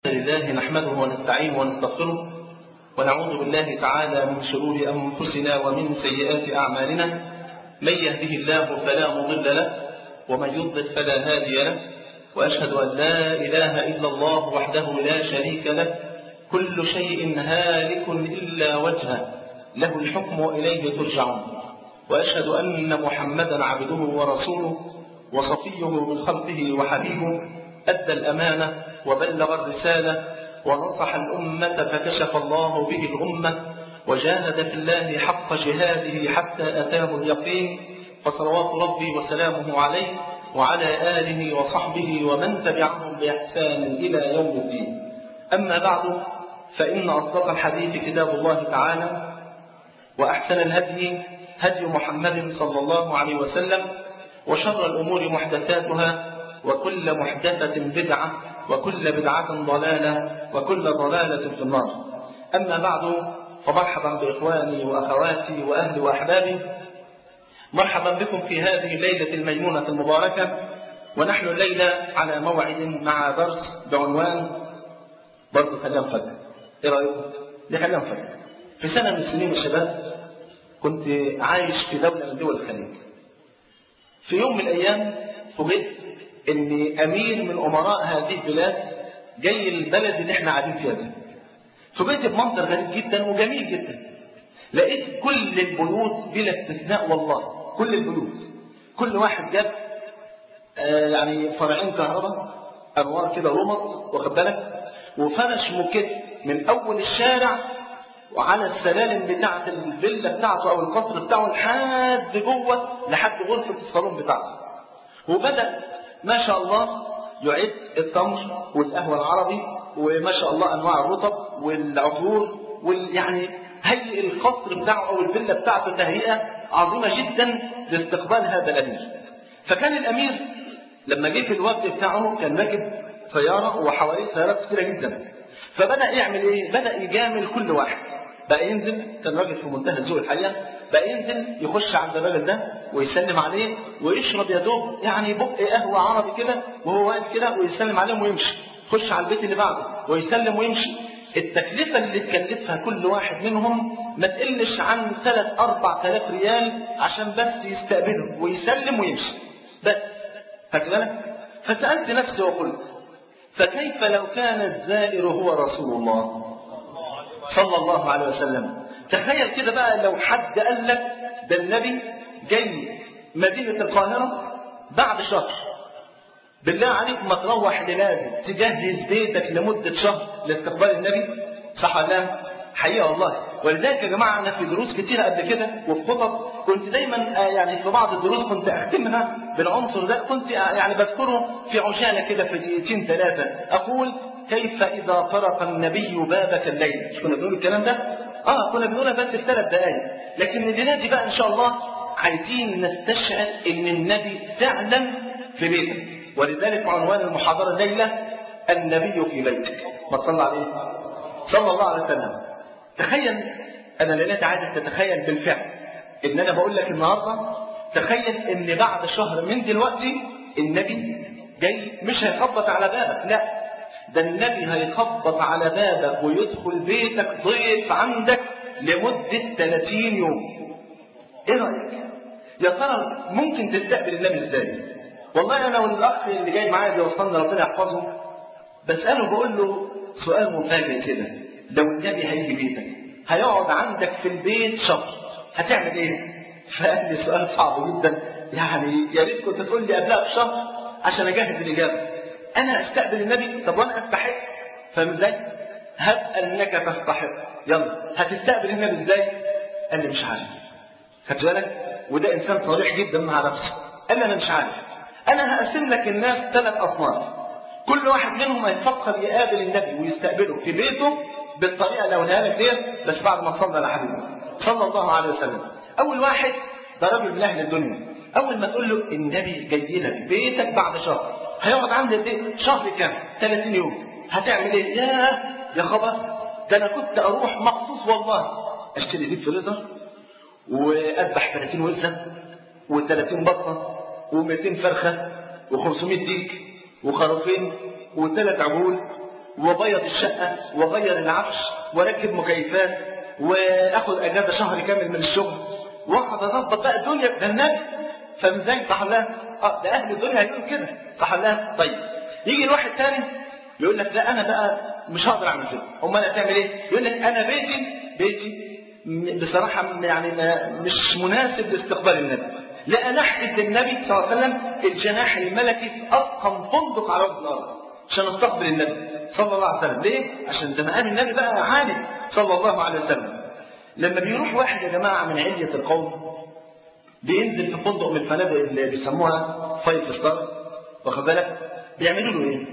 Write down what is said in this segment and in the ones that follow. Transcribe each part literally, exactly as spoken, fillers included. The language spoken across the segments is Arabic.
لله نحمده ونستعينه ونستغفره ونعوذ بالله تعالى من شرور أنفسنا ومن سيئات أعمالنا. من يهده الله فلا مضل له ومن يضلل فلا هادي له، وأشهد أن لا إله إلا الله وحده لا شريك له، كل شيء هالك إلا وجهه، له الحكم وإليه ترجعون. وأشهد أن محمدا عبده ورسوله وصفيه من خلقه وحبيبه، أدى الأمانة وبلغ الرسالة ونصح الأمة فكشف الله به الأمة، وجاهد في الله حق جهاده حتى أتاه اليقين، فصلوات ربي وسلامه عليه وعلى آله وصحبه ومن تبعهم بإحسان إلى يوم الدين. أما بعد، فإن أصدق الحديث كتاب الله تعالى، وأحسن الهدي هدي محمد صلى الله عليه وسلم، وشر الأمور محدثاتها، وكل محدثة بدعة، وكل بدعة ضلالة، وكل ضلالة في النار. أما بعد، فمرحبا بإخواني وأخواتي وأهلي وأحبابي، مرحبا بكم في هذه الليلة الميمونة المباركة. ونحن الليلة على موعد مع درس بعنوان برضه خلينا نفكر. إيه رأيكم؟ دي خلينا نفكر. في سنة من سنين الشباب كنت عايش في دولة من دول الخليج. في يوم من الأيام فوجئت إن أمير من أمراء هذه البلاد جاي البلد اللي احنا قاعدين فيها دي. فوجئت بمنظر غريب جدا وجميل جدا. لقيت كل البيوت بلا استثناء، والله كل البيوت، كل واحد جاب آه يعني فرعين كهرباء، أنوار كده رمط، واخد بالك، وفرش موكيت من أول الشارع وعلى السلالم بتاعة الفيلا بتاعته أو القصر بتاعه لحد جوه، لحد غرفة الصالون بتاعته. وبدأ ما شاء الله يعد التمر والقهوة العربي، وما شاء الله أنواع الرطب والعطور، ويعني هيئ القصر بتاعه أو الفيلا بتاعته تهيئة عظيمة جدا لاستقبال هذا الأمير. فكان الأمير لما جه في الوقت بتاعه كان راكب سيارة وحواليه سيارات كتيرة جدا. فبدأ يعمل إيه؟ بدأ يجامل كل واحد. بقى ينزل، كان راجل في منتهى الذوق الحقيقة، بقى ينزل يخش عند الراجل ده ويسلم عليه ويشرب يا دوب يعني بق قهوة عربي كده وهو واقف كده، ويسلم عليهم ويمشي. يخش على البيت اللي بعده ويسلم ويمشي. التكلفة اللي تكلفها كل واحد منهم ما تقلش عن ثلاث أربع آلاف ريال عشان بس يستقبله ويسلم ويمشي بس. فكذلك فسألت نفسي وقلت: فكيف لو كان الزائر هو رسول الله صلى الله عليه وسلم؟ تخيل كده بقى لو حد قال لك ده النبي جاي مدينة القاهرة بعد شهر، بالله عليك ما تروح لازم تجهز بيتك لمدة شهر لاستقبال النبي، صح ولا لا؟ حقيقة والله. ولذلك يا جماعة أنا في دروس كتيرة قبل كده وفي خطب كنت دايما يعني في بعض الدروس كنت أختمها بالعنصر ده، كنت يعني بذكره في عجالة كده في دقيقتين ثلاثة. أقول: كيف إذا طرق النبي بابك الليل؟ مش كنا بنقول الكلام ده؟ آه كنا بنقولها بس في ثلاث دقائق. لكن الليلة دي بقى إن شاء الله عايزين نستشعر إن النبي فعلا في بيتك. ولذلك عنوان المحاضرة الليلة: النبي في بيتك. ما تصلى عليه صلى الله عليه وسلم. تخيل، أنا الليلة عايزك تتخيل بالفعل إن أنا بقول لك النهاردة تخيل إن بعد شهر من دلوقتي النبي جاي، مش هيخبط على بابك، لا، ده النبي هيخبط على بابك ويدخل بيتك ضيف عندك لمدة ثلاثين يوم. ايه رأيك؟ يا ترى ممكن تستقبل النبي ازاي؟ والله انا والاخ اللي جاي معايا بيوصلنا ربنا يحفظه بسأله بقول له سؤال مفاجئ كده: لو النبي هيجي بيتك هيقعد عندك في البيت شهر هتعمل ايه؟ فقال لي سؤال صعب جدا، يعني يا ريت كنت تقول لي قبلها بشهر عشان اجهز الاجابه. انا استقبل النبي؟ طب وانا استحق؟ فاهم ازاي؟ هب انك تستحق، يلا هتستقبل النبي ازاي؟ قال لي مش عارف. خدت بالك؟ وده انسان صريح جدا مع نفسه. قال لي انا مش عارف. انا هقسم لك الناس ثلاث اصناف، كل واحد منهم هيفكر يقابل النبي ويستقبله في بيته بالطريقه اللي قولها لك ديت، بس بعد ما صلى على حبيبه صلى الله عليه وسلم. اول واحد ده راجل من اهل الدنيا، اول ما تقول له النبي جاي لك بيتك بعد شهر، هيقعد عندي البيت شهر كام؟ ثلاثين يوم. هتعمل ايه؟ ياه يا خبر، ده انا كنت اروح مخصوص والله اشتري ديب فريزر واذبح ثلاثين وزه و30 بطه و200 فرخه و500 ديك وخروفين وثلاث عجول وبيض الشقة وغير العفش وركب مكيفات واخد اجازة شهر كامل من الشغل واقعد اظبط بقى الدنيا. ده النبي فمزاج صح الله. اه ده اهل الدنيا هيقولوا كده صح الله. طيب يجي الواحد تاني يقول لك لا انا بقى مش هقدر اعمل كده. امال هتعمل ايه؟ يقول لك انا بيتي بيتي بصراحه يعني مش مناسب لاستقبال النبي. لا انا احجز للنبي صلى الله عليه وسلم الجناح الملكي في اتقن فندق على وجه الارض عشان استقبل النبي صلى الله عليه وسلم. ليه؟ عشان ده مقام النبي بقى عالي صلى الله عليه وسلم. لما بيروح واحد يا جماعه من علية القوم بينزل في فندق من الفنادق اللي بيسموها فايف ستار واخد بالك، بيعملوا له ايه؟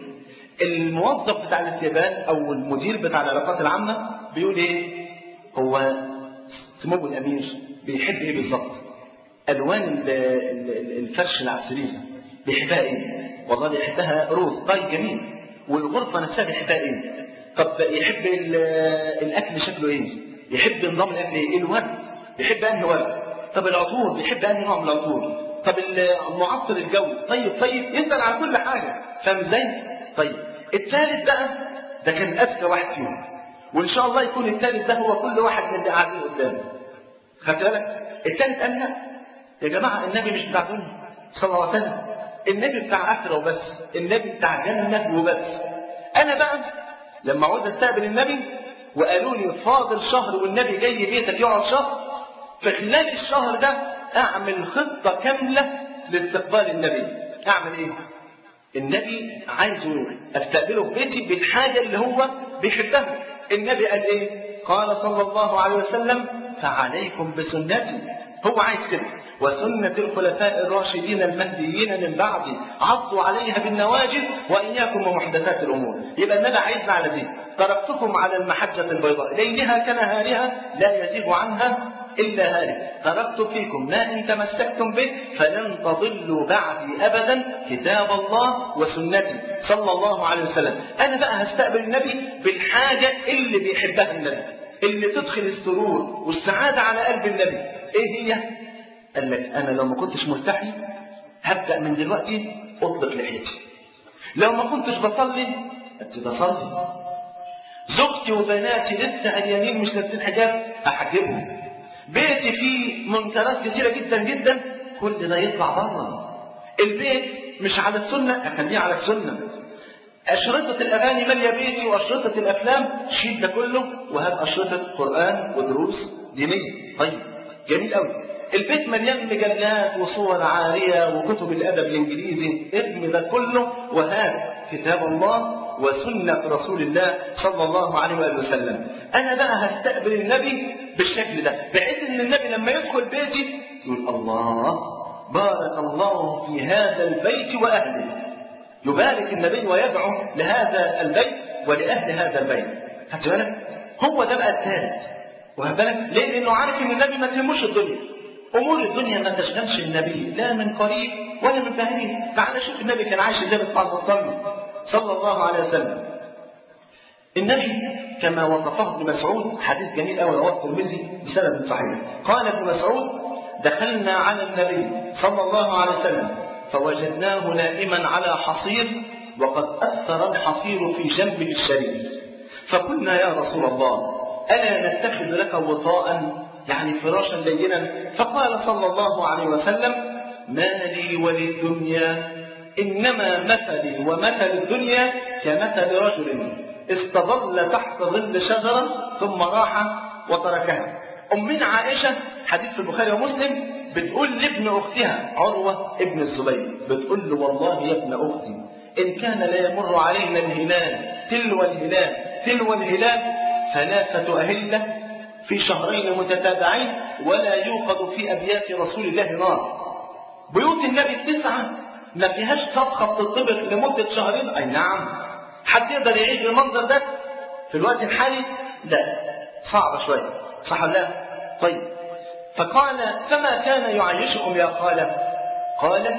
الموظف بتاع الاستقبال او المدير بتاع العلاقات العامه بيقول ايه؟ هو سمو الامير بيحب ايه بالظبط؟ الوان الفرش اللي على السرير بيحبها ايه؟ والله بيحبها روز طيب جميل. والغرفه نفسها بيحبها ايه؟ طب يحب الاكل شكله ايه؟ يحب نظام الاكل ايه؟ الورد بيحب انهي ورد؟ طب العطور بيحب انهي نوع من العطور؟ طب المعطر الجوي طيب طيب يسال على كل حاجه. فاهم ازاي؟ طيب الثالث بقى ده كان اذكى واحد فيهم، وان شاء الله يكون الثالث ده هو كل واحد من اللي قاعدين قدامه. خدت بالك؟ الثالث قال لا يا جماعه النبي مش بتاع دنيا صلى الله عليه وسلم، النبي بتاع اخره وبس، النبي بتاع جنه وبس. انا بقى لما عاوز استقبل النبي وقالوا لي فاضل شهر والنبي جاي بيتك يقعد شهر، في خلال الشهر ده اعمل خطه كامله لاستقبال النبي. اعمل ايه؟ النبي عايزه استقبله في بيتي بالحاجه اللي هو بيحبها. النبي قال ايه؟ قال صلى الله عليه وسلم فعليكم بسنتي. هو عايز كده، وسنة الخلفاء الراشدين المهديين من بعدي عضوا عليها بالنواجذ وإياكم ومحدثات الأمور. يبقى النبي عايزنا على دي. تركتكم على المحجة البيضاء ليلها كنهارها لا يزيغ عنها إلا هالك. تركت فيكم ما إن تمسكتم به فلن تضلوا بعدي أبدا كتاب الله وسنتي صلى الله عليه وسلم. أنا بقى هستقبل النبي بالحاجة اللي بيحبها النبي، اللي تدخل السرور والسعادة على قلب النبي. إيه هي؟ قال لك أنا لو ما كنتش مرتاحي هبدأ من دلوقتي أطلق لحيتي. لو ما كنتش بصلي أبتدي أصلي. زوجتي وبناتي لسه عريانين مش لابسين حجاب أحجبهم. بيتي فيه منكرات كثيرة جدا جدا، كل ده يطلع بره. البيت مش على السنة أخليه على السنة. أشرطة الأغاني مالية بيتي وأشرطة الأفلام شيل ده كله وهات أشرطة قرآن ودروس دينية. طيب جميل قوي. البيت مليان مجلات وصور عارية وكتب الأدب الإنجليزي، ارمي ده كله وهات كتاب الله وسنة رسول الله صلى الله عليه وسلم. أنا بقى هستقبل النبي بالشكل ده، بحيث إن النبي لما يدخل بيتي يقول الله بارك الله في هذا البيت وأهله. يبارك النبي ويدعو لهذا البيت ولأهل هذا البيت. خدت بالك؟ هو ده بقى الثالث. واخد بالك؟ ليه؟ لأنه عارف إن النبي ما تهموش الدنيا. أمور الدنيا ما تشغلش النبي لا من قريب ولا من بعيد. تعال شوف النبي كان عايش ازاي صلى الله عليه وسلم. النبي كما وصفه ابن مسعود، حديث جميل قوي رواه الترمذي بسند صحيح. قال ابن مسعود: دخلنا على النبي صلى الله عليه وسلم فوجدناه نائما على حصير وقد أثر الحصير في جنبه الشريف، فقلنا يا رسول الله ألا نتخذ لك وطاء يعني فراشا لينا؟ فقال صلى الله عليه وسلم: ما لي وللدنيا إنما مثلي ومثل الدنيا كمثل رجل استظل تحت ظل شجرة ثم راح وتركها. أمنا عائشة حديث في البخاري ومسلم بتقول لابن أختها عروة ابن الزبير، بتقول له: والله يا ابن أختي إن كان لا يمر علينا الهلال تلو الهلال تلو الهلال ثلاثة أهلة في شهرين متتابعين ولا يوقد في أبيات رسول الله نار. بيوت النبي التسعة ما فيهاش طبخة بتطبخ لمدة شهرين. أي نعم، حد يقدر يعيش المنظر ده في الوقت الحالي؟ لا، صعب شوية، صح لا؟ طيب، فقال: فما كان يعيشكم يا خالة؟ قال: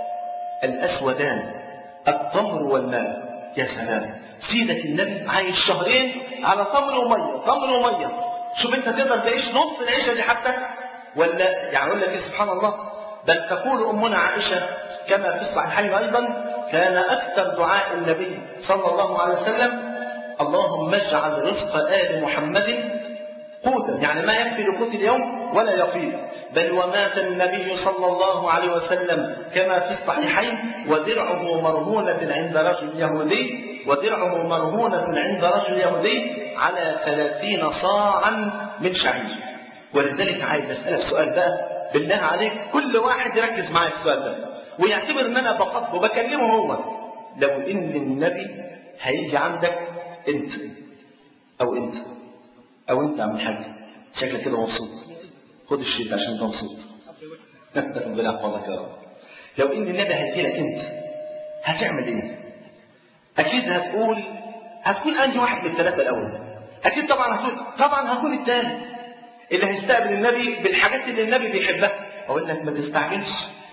الأسودان التمر والماء. يا سلام، سيدة النبي عايش شهرين على تمر ومية، تمر ومية. شوف انت تقدر تعيش نص العيشة دي حتى؟ ولا يعني اقول لك سبحان الله، بل تقول أمنا عائشة كما في الصحيحين أيضا: كان أكثر دعاء النبي صلى الله عليه وسلم اللهم اجعل رزق آل محمد قوتا، يعني ما يكفي لقوت اليوم ولا يفيض. بل ومات النبي صلى الله عليه وسلم كما في الصحيحين ودرعه مرهونة عند رجل يهودي ودرعه مرهونة عند رجل يهودي على ثلاثين صاعا من شعير. ولذلك عايز أسألك سؤال بقى بالله عليك، كل واحد يركز معايا في السؤال ده ويعتبر ان انا بخاطبه بكلمه هو. لو ان النبي هيجي عندك انت او انت او انت عم الحاج شكلك كده مبسوط، خد الشيء عشان انت مبسوط ربنا يحفظك يا رب. لو ان النبي هيجي لك انت هتعمل ايه؟ اكيد هتقول هتكون انهي واحد من الثلاثه الاول؟ اكيد طبعا هتقول طبعا هكون الثالث اللي هيستقبل النبي بالحاجات اللي النبي بيحبها. اقول لك ما تستعجلش،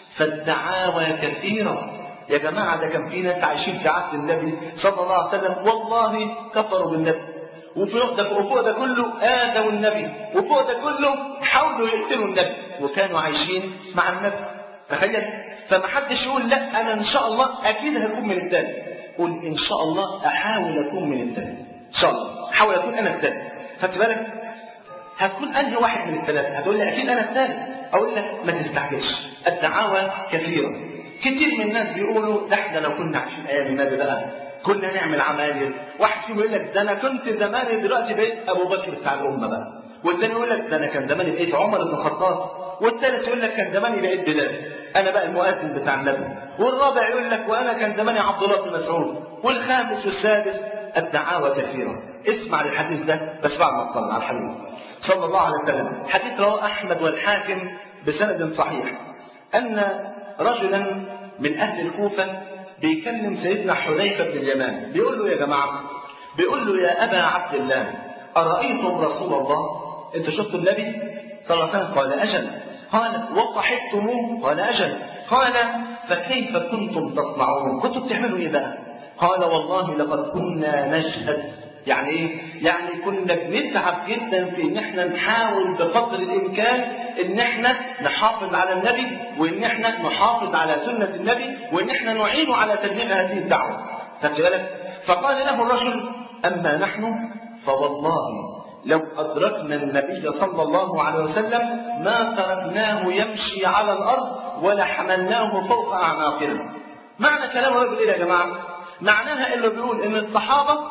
فالدعاوى كثيره يا جماعه. ده كان في ناس عايشين في عهد النبي صلى الله عليه وسلم والله كفروا بالنبي، وفوق ده وفوق ده كله آذوا النبي، وفوق ده كله حاولوا يقتلوا النبي، وكانوا عايشين مع النبي. تخيل. فما حدش يقول لا انا ان شاء الله اكيد هكون من الثالث. قول ان شاء الله احاول اكون من الثالث، ان شاء الله احاول اكون انا الثالث. خدت بالك؟ هتكون انهي واحد من الثلاثه؟ هتقول لي اكيد انا الثالث. اقول لك ما تستعجلش، الدعاوى كثيره. كتير من الناس بيقولوا ده احنا لو كنا عايشين ايام النبي بقى كنا نعمل عمايل. واحد فيهم يقول لك ده انا كنت زماني دلوقتي بقيت ابو بكر بتاع الامه بقى، والثاني يقول لك ده انا كان زماني بقيت عمر بن الخطاب، والثالث يقول لك كان زماني بقيت بلال انا بقى المؤذن بتاع النبي، والرابع يقول لك وانا كان زماني عبد الله بن مسعود، والخامس والسادس. الدعاوى كثيره. اسمع للحديث ده بس بعد ما تصلي على الحبيب صلى الله عليه وسلم. حديث رواه احمد والحاكم بسند صحيح ان رجلا من اهل الكوفه بيكلم سيدنا حذيفه بن اليمان، بيقول له يا جماعه، بيقول له يا ابا عبد الله ارايتم رسول الله؟ انت شفتوا النبي صلى الله عليه وسلم؟ قال اجل. قال وصحبتموه؟ قال اجل. قال فكيف كنتم تصنعون؟ كنتم بتعملوا ايه بقى؟ قال والله لقد كنا نشهد. يعني ايه؟ يعني كنا بنتعب جدا في ان احنا نحاول بقدر الامكان ان احنا نحافظ على النبي، وان احنا نحافظ على سنة النبي، وان احنا نعين على تبليغ هذه الدعوة. خدت بالك؟ فقال له الرجل اما نحن فوالله لو ادركنا النبي صلى الله عليه وسلم ما تركناه يمشي على الارض ولا حملناه فوق اعناقنا. معنى كلام الرجل ايه يا جماعه؟ معناها انه بيقول ان الصحابه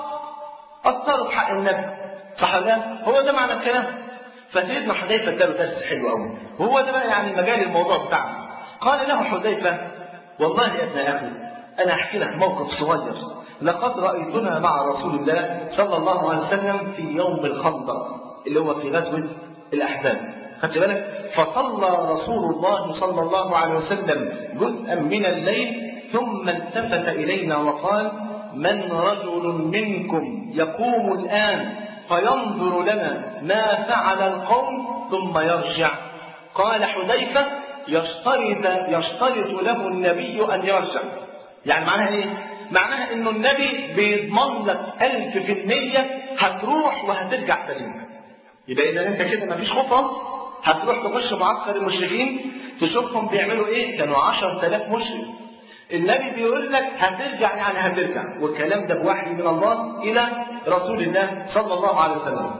أثروا بحق النبي، صح ولا؟ هو ده معنى الكلام. فسيدنا حذيفة اداله درس حلو قوي، وهو ده بقى يعني مجال الموضوع بتاعنا. قال له حذيفة والله يا ابن أخي أنا أحكي لك موقف صغير. لقد رأيتنا مع رسول الله صلى الله عليه وسلم في يوم الخندق اللي هو في غزوة الأحزاب. خدت بالك؟ فصلى رسول الله صلى الله عليه وسلم جزءا من الليل ثم التفت إلينا وقال من رجل منكم يقوم الآن فينظر لنا ما فعل القوم ثم يرجع؟ قال حذيفة يشترط, يشترط له النبي أن يرجع. يعني معناها إيه؟ معناها إنه النبي بيضمن لك ألف في المية هتروح وهترجع سليم. يبقى إذا أنت كده مفيش خطة، هتروح تخش معسكر المشركين تشوفهم بيعملوا إيه؟ كانوا عشر آلاف مشرك. النبي بيقول لك هترجع يعني هترجع، والكلام ده بوحي من الله إلى رسول الله صلى الله عليه وسلم.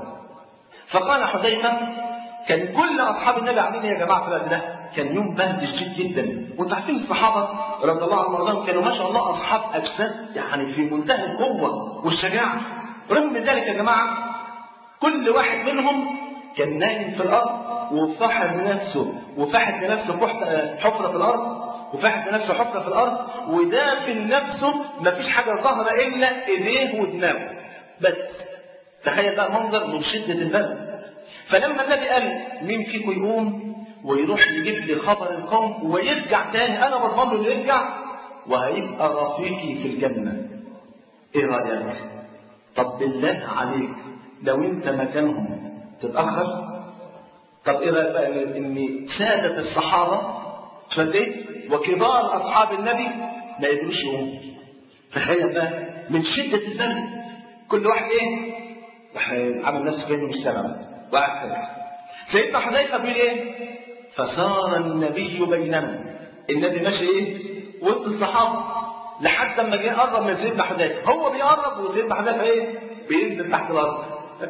فقال حذيفة كان كل أصحاب النبي عاملين يا جماعة في الوقت ده كان يوم بارد شديد جدا. وانتوا عارفين الصحابة رضي الله عنهم وارضاهم كانوا ما شاء الله أصحاب أجساد يعني في منتهى القوة والشجاعة. رغم ذلك يا جماعة كل واحد منهم كان نايم في الأرض وفحر نفسه وفحت لنفسه حفرة في الأرض وفحت لنفسه حفرة في الأرض ودافن نفسه، مفيش حاجة ظاهرة إلا إيديه ودماغه بس. تخيل بقى منظر من شدة البرد. فلما النبي قال مين فيكم يقوم ويروح يجيب لي خبر القوم ويرجع تاني، أنا بضمن له إنه يرجع وهيبقى رفيقي في الجنة. إيه رأيك؟ طب بالله عليك لو أنت مكانهم تتأخر؟ طب إيه رأيك بقى إن سادة الصحابة فديت وكبار أصحاب النبي ما يدروش يقوموا؟ تخيل بقى من شدة البرد كل واحد إيه؟ عمل نفسه كأنه مش سامع وقعد. سيدنا حذيفة بيقول إيه؟ فسار النبي بيننا. النبي ماشي إيه؟ وسط الصحابة لحد ما جه قرب من سيدنا حذيفة. هو بيقرب وسيدنا حذيفة إيه؟ بينزل تحت الارض.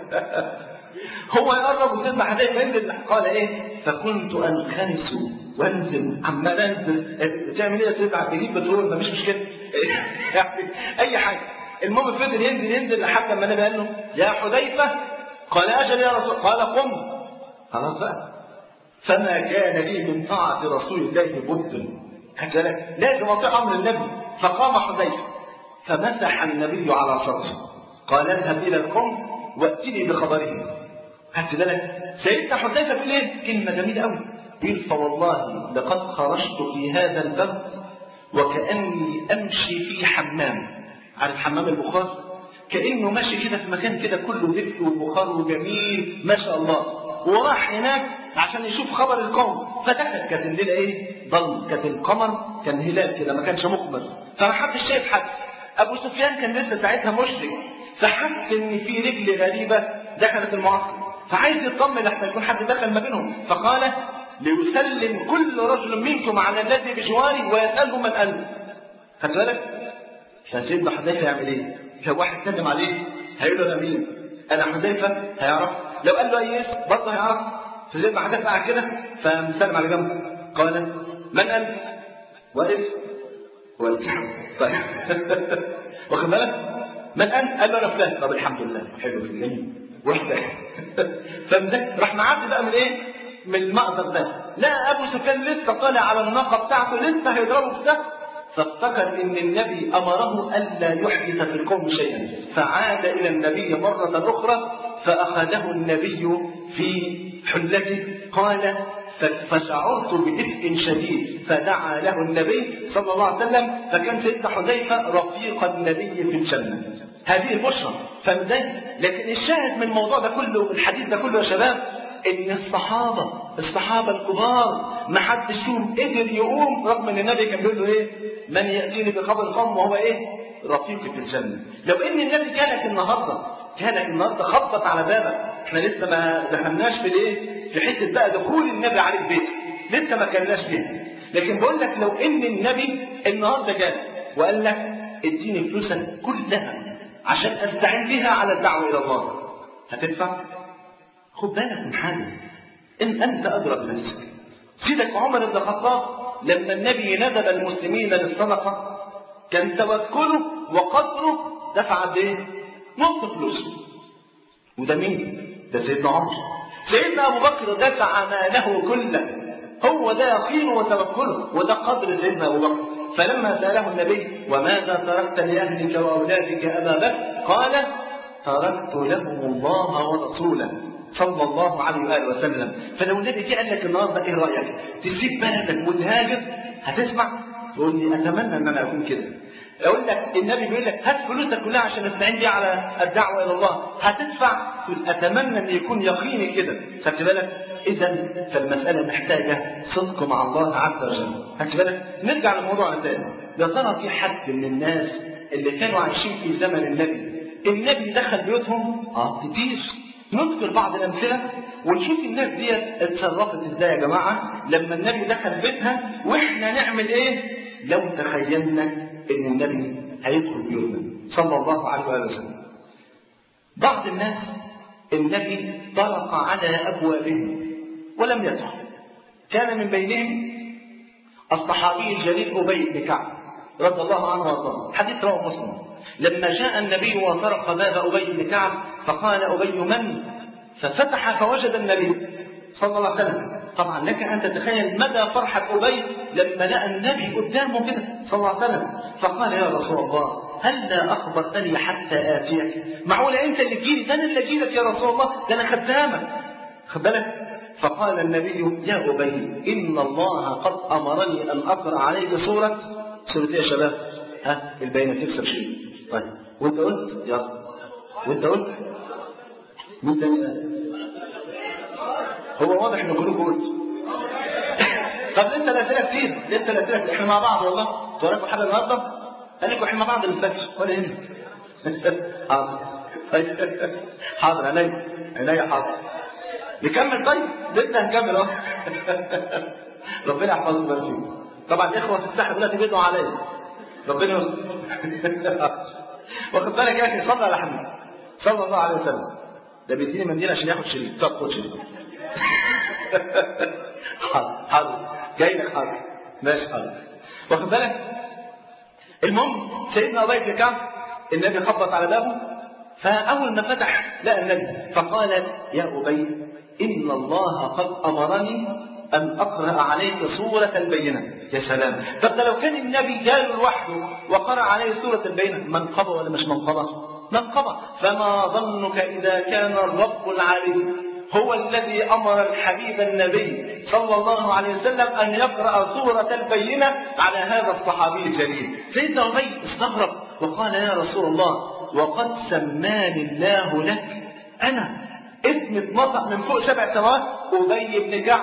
هو يقرب وسيدنا حذيفه ينزل. قال ايه؟ فكنت انخنس وانزل، عمال انزل. تعمل ايه يا سيدنا؟ تجيب بترول مفيش مشكله. يعني اي حاجه. المهم فضل ينزل ينزل لحد ما النبي قال له يا حذيفه. قال اجل يا رسول. قال قم. خلاص بقى. فما كان لي من طاعه رسول الله بد، لازم اطيع امر النبي. فقام حذيفه فمسح النبي على صدره. قال اذهب الى القوم واتني بخبرهم. خدت بالك؟ سيدنا حذيفه بيقول ايه؟ كلمه جميله قوي. بيقول فوالله لقد خرجت في هذا البلد وكاني امشي في حمام. عارف حمام البخار؟ كانه ماشي كده في مكان كده كله دفء وبخار وجميل ما شاء الله. وراح هناك عشان يشوف خبر القوم. فدخل كانت الليله ايه؟ ضل. كانت القمر كان هلال كده ما كانش مقمر. فما حدش شايف حد. ابو سفيان كان لسه ساعتها مشرك. فحس ان في رجل غريبه دخلت المعسكر. فعايز يطمن لحتى يكون حد دخل ما بينهم. فقال ليسلم كل رجل منكم على الذي بجواري ويساله من قلبه. خدت بالك؟ فسيدنا حذيفه يعمل ايه؟ لو واحد سلم عليه هيقول له انا مين؟ انا حذيفه. هيعرف. لو قال له اي اسم برضه هيعرف. فسيدنا حذيفه قاعد كده فمسلم على جنبه. قال من انت؟ واقف والكعب. طيب واخد بالك؟ من انت؟ قال له انا فلان. طب الحمد لله حلو جميل وحده. فمسك راح معدي بقى من ايه؟ من المقدر ده. لا ابو سفيان لسه طالع على الناقه بتاعته لسه هيضربه في ده. فافتكر ان النبي امره الا يحدث في القوم شيئا. فعاد الى النبي مره اخرى فاخذه النبي في حلته. قال فشعرت بدفء شديد فدعا له النبي صلى الله عليه وسلم. فكان سيدنا حذيفه رفيق النبي في الجنه. هذه البشرى. فازاي؟ لكن الشاهد من الموضوع ده كله الحديث ده كله يا شباب ان الصحابه الصحابه الكبار ما حدش فيهم قدر يقوم رغم ان النبي كان بيقول له ايه؟ من ياتيني بخبر القوم وهو ايه؟ رفيقي في الجنه. لو ان النبي كانت النهارده كانت النهارده خبط على بابك. احنا لسه ما دخلناش في الايه؟ في حته بقى دخول النبي عليك بيت. لسه ما كناش فيها. لكن بقول لك لو ان النبي النهارده جاء وقال لك اديني فلوسك كلها عشان استعين بها على الدعوه الى الله، هتدفع؟ خد بالك من حاجه. ان انت ادرك نفسك. سيدك عمر بن الخطاب لما النبي ندب المسلمين للصدقه كان توكله وقدره دفع قد ايه؟ نص فلوسه. وده مين؟ ده سيدنا عمر. سيدنا ابو بكر دفع ماله كله. هو ده يقينه وتوكله وده قدر سيدنا ابو بكر. فلما ساله النبي وماذا تركت لاهلك واولادك ابا بكر؟ قال تركت لهم الله ورسوله صلى الله عليه واله وسلم. فلو النبي جه قال لك النهارده ايه رايك؟ تسيب بلدك وتهاجر؟ هتسمع؟ تقول لي اتمنى ان انا اكون كده. اقول لك النبي بيقول لك هات فلوسك كلها عشان استعين بيها على الدعوه الى الله، هتدفع؟ تقول اتمنى ان يكون يقيني كده. خدت بالك؟ اذا فالمساله محتاجه صدق مع الله عز وجل. خدت بالك؟ نرجع للموضوع تاني. يا ترى في حد من الناس اللي كانوا عايشين في زمن النبي النبي دخل بيوتهم؟ اه كتير. نذكر بعض الامثله ونشوف الناس دي اتصرفت ازاي يا جماعه لما النبي دخل بيتها، واحنا نعمل ايه لو تخيلنا ان النبي هيدخل بيوتنا صلى الله عليه وسلم. بعض الناس النبي طرق على ابوابهم ولم يدخل. كان من بينهم الصحابي الجليل ابي بن كعب رضي الله عنه وارضاه. حديث رواه مسلم. لما جاء النبي وطرق باب ابي بن كعب فقال ابي من؟ ففتح فوجد النبي صلى الله عليه وسلم. طبعا لك ان تتخيل مدى فرحه ابي لما لقى النبي قدامه كده صلى الله عليه وسلم. فقال يا رسول الله هل لا اخبرتني حتى اتيك؟ معقوله انت اللي تجيلي؟ ده انا اللي اجيلك يا رسول الله، ده انا خدامك. خد بالك؟ فقال النبي يا ابي ان الله قد امرني ان اقرا عليك سوره سوره ايه يا شباب؟ ها البينه تكسب شيء. طيب وانت قلت يلا وانت قلت مين تاني؟ هو واضح ان كلكم قلتوا. طب انت الاسئله كتير، انت الاسئله كتير. احنا مع بعض والله. وراكم حاجه النهارده؟ قال لكم احنا مع بعض الفجر ولا هنا؟ حاضر. حاضر عينيا عينيا حاضر. نكمل طيب؟ لسه هنكمل اهو. ربنا يحفظكم ويرحمكم. طبعا الاخوه في الساحه دلوقتي بيدعوا عليا. ربنا يستر. واخد بالك يا اخي؟ صلى على حبيبي. صلى الله عليه وسلم. ده بيديني منديل عشان ياخد شريط. طب خد شريط. حاضر حاضر جاي لك حاضر ماشي حاضر. واخد بالك؟ المهم سيدنا ابي بن كعب النبي خبط على بابه، فاول ما فتح لقى النبي فقال يا ابي ان الله قد امرني ان اقرا عليك سوره البينه. يا سلام. طب ده لو كان النبي جاله لوحده وقرا عليه سوره البينه منقبه ولا مش منقبه؟ منقبه. فما ظنك اذا كان الرب العلي هو الذي أمر الحبيب النبي صلى الله عليه وسلم أن يقرأ سورة البينة على هذا الصحابي الجليل. سيدنا أبي استغرب وقال يا رسول الله وقد سماني الله لك أنا اسم اتنطق من فوق سبع سماوات أبي بن كعب.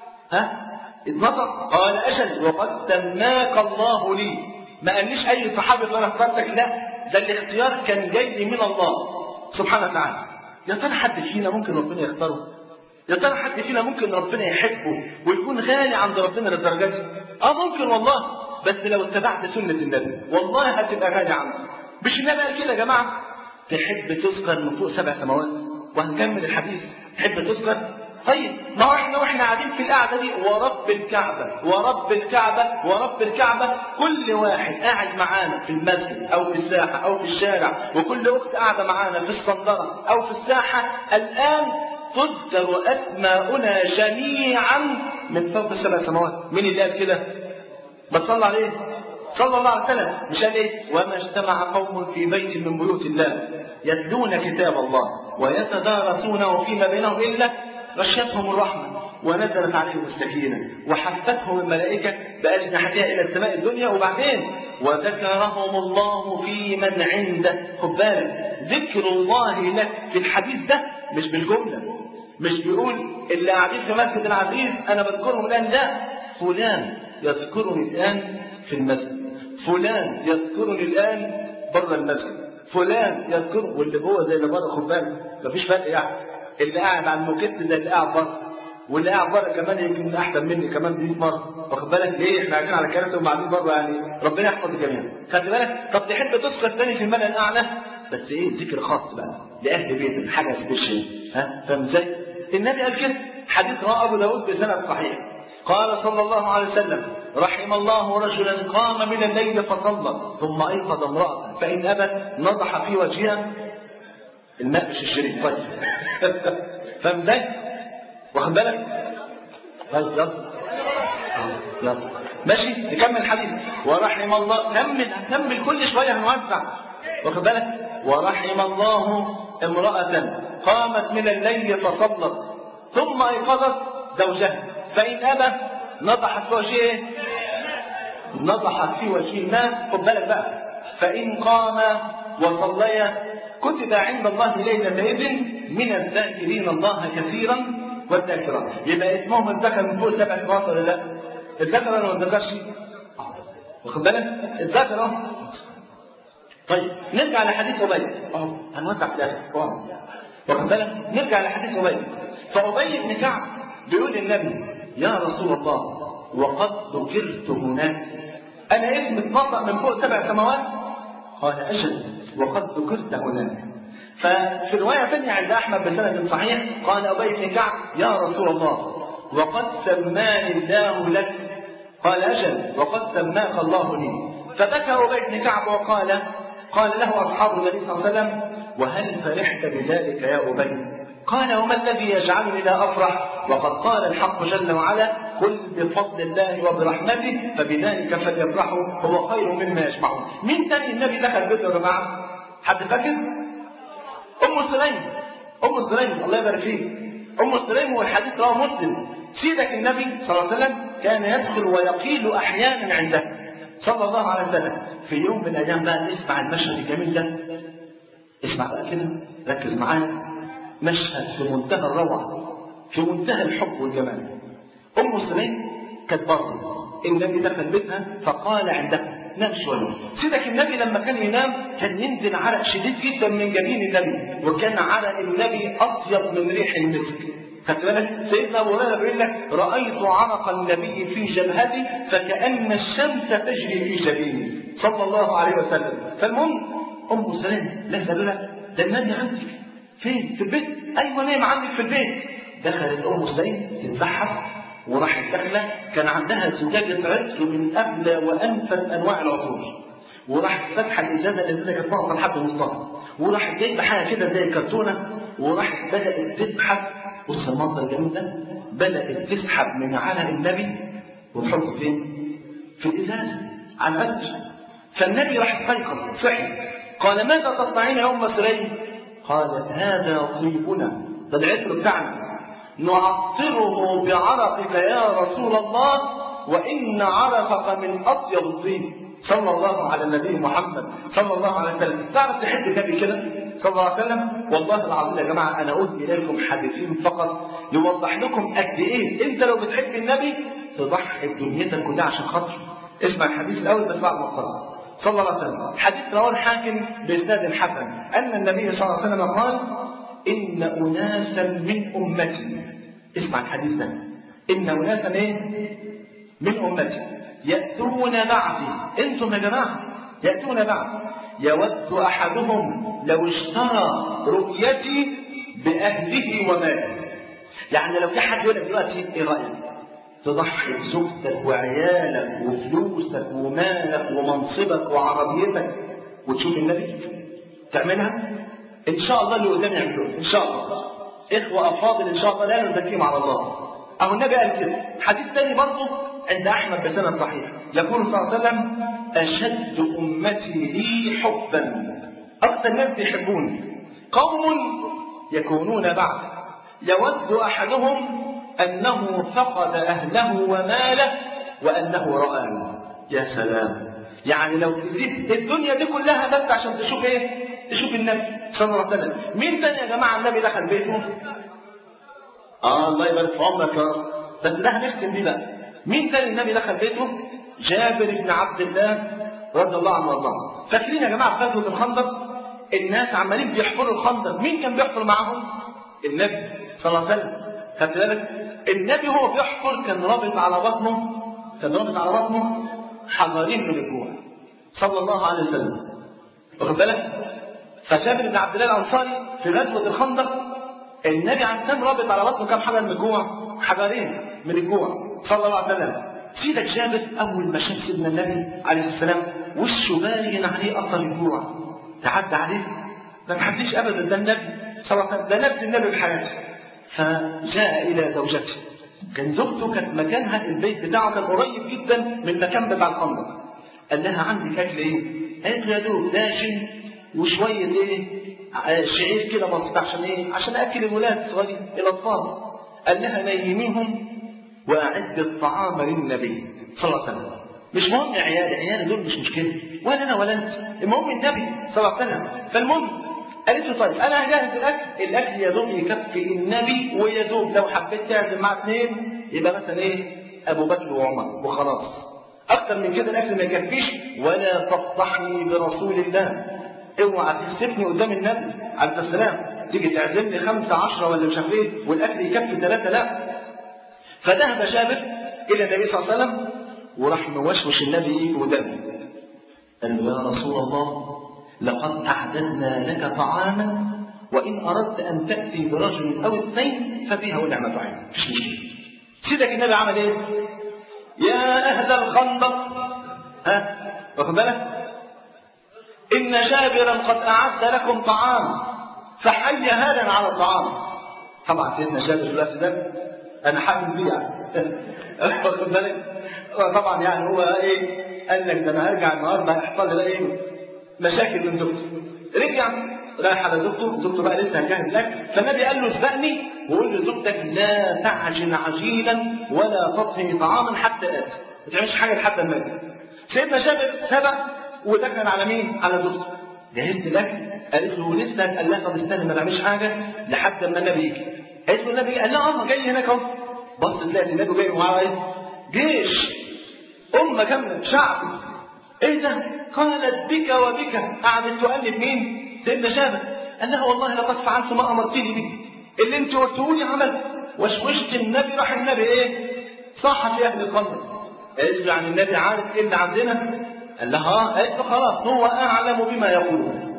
ها اتنطق؟ قال أجل وقد سماك الله لي. ما قاليش أي صحابي أنا اخترتك، لا ده الاختيار كان جاي من الله سبحانه وتعالى. يا ترى حد فينا ممكن ربنا يختاره؟ يا ترى حد فينا ممكن ربنا يحبه ويكون غالي عند ربنا للدرجة دي؟ اه ممكن والله، بس لو اتبعت سنة النبي والله هتبقى غالي عنده. مش النبي قال كده يا جماعة؟ تحب تذكر من فوق سبع سماوات؟ وهنكمل الحديث. تحب تذكر؟ طيب ما هو احنا واحنا قاعدين في القعده دي ورب الكعبه ورب الكعبه ورب الكعبه، كل واحد قاعد معانا في المسجد او في الساحه او في الشارع، وكل اخت قاعده معانا في الصندره او في الساحه، الان تذكر اسماؤنا جميعا من فوق السبع سماوات. مين اللي قال كده؟ ما تصلى عليه صلى الله عليه وسلم. مش قال ايه؟ وما اجتمع قوم في بيت من بيوت الله يتلون كتاب الله ويتدارسونه فيما بينهم الا غشيتهم الرحمة ونزلت عليهم السكينة وحفتهم الملائكة بأجنحتها إلى السماء الدنيا. وبعدين وذكرهم الله في من عنده. خد بالك ذكر الله لك في الحديث ده مش بالجملة، مش بيقول اللي قاعدين في مسجد العزيز أنا بذكرهم الآن، لا، فلان يذكرني الآن في المسجد، فلان يذكرني الآن بره المسجد، فلان يذكر، واللي جوه زي اللي بره. خد بالك مفيش فرق يعني. اللي قاعد على الموكيت زي اللي قاعد بره، واللي قاعد بره كمان يمكن احسن مني كمان مية مره. واخد بالك ليه؟ احنا قاعدين على كراسي وقاعدين بره، يعني ربنا يحفظ الجميع. خدت بالك؟ طب تحب تذكر تاني في الملأ الاعلى، بس ايه؟ ذكر خاص بقى لاهل بيتك، حاجه سبيشال. ها فاهم ازاي؟ النبي قال كده، حديث رواه ابو داود بسند صحيح. قال صلى الله عليه وسلم رحم الله رجلا قام من الليل فصلى ثم ايقظ امراه فان ابت نضح في وجهها الماء مش الشريك. طيب فاهم ده؟ واخد بالك؟ طيب يلا يلا ماشي نكمل الحديث. ورحم الله، كمل كمل كل شويه هنوزع. واخد بالك؟ ورحم الله امرأة قامت من الليل فصلت ثم ايقظت زوجها فإن أبى نضحت في وجهه نضحت في وجهه الماء. خد بالك بقى، فإن قام وصليا كتب عند الله ليلة إذن من الذاكرين الله كثيرا والذاكرات. يبقى اسمهم الذكر من فوق سبع سماوات ولا لا؟ الذكر ولا ما الذكرش؟ واخد بالك؟ الذكر. طيب نرجع لحديث أبي. اهو هنوسع في الآخر. واخد بالك؟ نرجع لحديث أبي. فأبي بن كعب بيقول للنبي يا رسول الله وقد ذكرت هناك، أنا اسمي اتنطق من فوق سبع سماوات؟ قال أجل وقد ذكرت هناك. ففي رواية ثانية عند أحمد بسند صحيح قال أبي بن كعب يا رسول الله وقد سماني الله لك. قال أجل وقد سماك الله لي. فبكى أبي بن كعب وقال قال له أصحاب النبي صلى الله عليه وسلم وهل فرحت بذلك يا أبي؟ قال وما الذي يجعلني لا أفرح وقد قال الحق جل وعلا قل بفضل الله وبرحمته فبذلك فليفرحوا هو خير مما يجمعون. مين تاني النبي دخل بيته يا جماعة؟ حد فاكر؟ أم سليم. أم سليم الله يبارك فيه. أم سليم والحديث رواه مسلم. سيدك النبي صلى الله عليه وسلم كان يدخل ويقيل أحيانا عنده صلى الله عليه وسلم. في يوم من الأيام بقى اسمع المشهد الجميل ده. اسمع بقى كده ركز معايا. مشهد في منتهى الروعة، في منتهى الحب والجمال. أم سليم كانت بره، النبي دخل بيتها فقال عندها نام شوية. سيدك النبي لما كان ينام كان ينزل عرق شديد جدا من جبين النبي، وكان عرق النبي أطيب من ريح المسك. خدت بالك؟ سيدنا أبو هريرة بيقول لك رأيت عرق النبي في جبهتي فكأن الشمس تجري في جبيني صلى الله عليه وسلم. فالمهم أم سليم لا سألوا لها ده النبي عندك. فين؟ في البيت. ايوه نايم عندك في البيت. دخلت ام سليم تتزحف وراحت داخله، كان عندها زجاجه عطر من اغلى وانفس انواع العطور، وراحت فاتحه الازازه اللي كانت ناقصه لحد نصها، وراحت جايبه حاجه كده زي الكرتونه، وراحت بدات تسحب. بص المنظر الجميل ده، بدات تسحب من على النبي وتحطه فين؟ في الازازه على العطر. فالنبي راح استيقظ صحي، قال ماذا تصنعين يا ام سليم؟ قالت هذا طيبنا، ده العطر بتاعنا، نعطره بعرقك يا رسول الله، وإن عرقك من أطيب الطيب. صلى الله على النبي محمد صلى الله عليه وسلم. تعرف تحب النبي كده صلى الله عليه وسلم؟ والله العظيم يا جماعة أنا أقول إليكم حديثين فقط يوضح لكم قد إيه أنت لو بتحب النبي تضحي دنيتك كلها عشان خاطره. اسمع الحديث الأول بس بعد ما تصلي. صلى الله عليه وسلم. حديث رواه الحاكم بإسناد حسن أن النبي صلى الله عليه وسلم قال إن أناسا من أمتي، اسمع الحديث ده، إن أناسا إيه؟ من أمتي يأتون بعدي، أنتم يا جماعة يأتون بعدي، يود أحدهم لو اشترى رؤيتي بأهله وماله. يعني لو في حد يقول لك دلوقتي إيه رأيك؟ تضحي بزوجتك وعيالك وفلوسك ومالك ومنصبك وعربيتك وتشوف النبي تعملها؟ إن شاء الله اللي قدامي يعملوه إن شاء الله. إخوة أفاضل إن شاء الله لا نزكيهم على الله. أهو النبي قال كده. حديث ثاني برضه عند أحمد بسند صحيح يقول صلى الله عليه وسلم أشد أمتي لي حبا، أكثر الناس بيحبوني قوم يكونون بعد يود أحدهم أنه فقد أهله وماله وأنه رآني. يا سلام، يعني لو تزيد الدنيا دي كلها بس عشان تشوف إيه؟ تشوف النبي صلى الله عليه وسلم. مين تاني يا جماعة النبي دخل بيته؟ آه الله يبارك في عمرك يا رب، بس ده هنختم بيه بقى. مين تاني النبي دخل بيته؟ جابر بن عبد الله رضي الله عنه وارضاه. فاكرين يا جماعة في غزوة الخندق الناس عمالين بيحفروا الخندق، مين كان بيحفر معاهم؟ النبي صلى الله عليه وسلم. خدت بالك؟ النبي هو بيحفر كان رابط على بطنه، كان رابط على بطنه حجرين من الجوع صلى الله عليه وسلم. واخد بالك؟ فجابر بن عبد الله الانصاري في غزوه الخندق النبي عليه السلام رابط على بطنه كم حجر من الجوع؟ حجرين من الجوع صلى الله عليه وسلم. سيدك جابر اول ما شاف سيدنا النبي عليه السلام وشه باين عليه اثر الجوع، تعدى عليه ما تحديش ابدا ده النبي صلى الله عليه وسلم، ده نفس النبي بحياته. فجاء الى زوجته، كان زوجته كانت مكانها البيت بتاعه كان قريب جدا من المكان بتاع الخندق. قال لها عندك اكل ايه؟ قالت له يا دوب داشن وشويه ايه؟ شعير كده بسيط عشان ايه؟ عشان اكل الولاد الصغيرين الاطفال. قال لها نيميهم واعد الطعام للنبي صلى الله عليه وسلم. مش مهم يا عيال، عيال دول مش مشكله، ولا انا ولا انت، المهم النبي صلى الله عليه وسلم. فالمهم قالت له طيب انا هجهز الاكل، الاكل يا دوب يكفي النبي ويا دوب لو حبيت تعزم مع اثنين يبقى مثلا ايه؟ ابو بكر وعمر وخلاص. اكتر من كده الاكل ما يكفيش. ولا تفضحني برسول الله، اوعى تكسفني قدام النبي عليه السلام، تيجي تعزمني خمسه عشره ولا مش عارف ايه والاكل يكفي ثلاثه، لا. فذهب جابر الى النبي صلى الله عليه وسلم وراح موشوش النبي قدامه، قال له يا رسول الله لقد اعددنا لك طعاما وان اردت ان تاتي برجل او اثنين ففيها ونعمه عين، مش مشكله. سيدك النبي عمل ايه؟ يا اهل الخندق، ها واخد بالك؟ ان جابرا قد اعد لكم طعام فحي هذا على الطعام. طبعا سيدنا جابر في الوقت ده انا حاكم بيه يعني واخد بالك؟ طبعا يعني هو ايه؟ قال لك ده انا هرجع النهارده هيحصل لي ايه؟ مشاكل من زوجته. رجع رايح على زوجته، زوجته بقى لسه هتجهز لك، فالنبي قال له اسبقني وقول لزوجتك لا تعجن عجينا ولا تطهي طعاما حتى اتي، ما تعملش حاجه لحد ما اجي. سيدنا جابر سبق ودخل على مين؟ على زوجته. جهزت لك؟ قالت له لسه. قال لها طب استنى ما نعملش حاجه لحد ما النبي يجي. قالت له النبي قال لها اه جاي هناك اهو. بص تلاقي النبي جاي ومعاه ايه؟ جيش، امه كامله، شعب. ايه ده؟ قالت بك وبك. قعدت تؤلف مين؟ سيدنا جابر. قال لها والله لقد فعلت ما امرتني به، اللي انت قلته لي عملت. وشوشت النبي، راح النبي ايه؟ صح في اهل القلب. قالت له يعني النبي عارف ايه اللي عندنا؟ قال لها اه. قالت له خلاص هو اعلم بما يقول.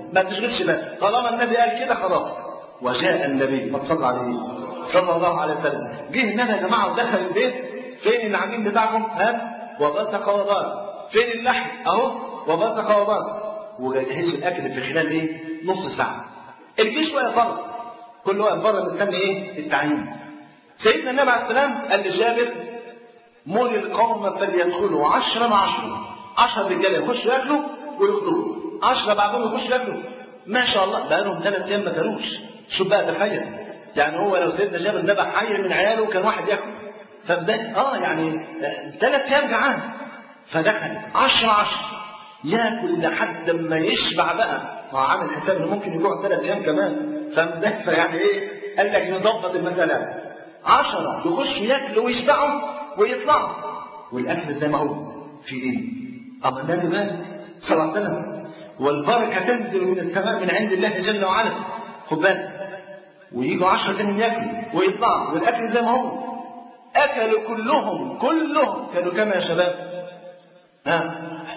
ما تشغلش بالك، طالما النبي قال كده خلاص. وجاء النبي ما تصلى عليه صلى الله عليه وسلم، جه النبي يا جماعه ودخل البيت، فين العجين بتاعكم؟ ها وبثق وبار، فين اللحم؟ اهو وبثق وبار، وجهز الاكل في خلال ايه؟ نص ساعه. الجيش واقف بره، كل واقف بره مستني ايه؟ التعيين. سيدنا النبي عليه السلام قال لجابر: مر القوم فليدخلوا عشرة مع عشرة، عشرة رجاله يخشوا ياكلوا ويخرجوا، عشرة بعدهم يخشوا ياكلوا. ما شاء الله بقى لهم ثلاث ايام ما كانوش. شوف بقى تخيل، يعني هو لو سيدنا جابر ذبح حي من عياله كان واحد ياكل، فبدأ اه يعني ثلاث ايام جعان، فدخل عشرة عشرة ياكل لحد ما يشبع بقى، ما عامل حساب انه ممكن يجوع ثلاث ايام كمان، فبدأ يعني ايه؟ قال لك نضبط المسألة، عشرة يخشوا ياكلوا ويشبعوا ويطلعوا، والاكل زي ما هو في ايه؟ اما النبي مالك صلى الله عليه وسلم، والبركه تنزل من السماء من عند الله جل وعلا، خد بالك، ويجوا عشرة تاني ياكلوا ويطلعوا والاكل زي ما هو. اكلوا كلهم كلهم كانوا كما يا شباب؟ ها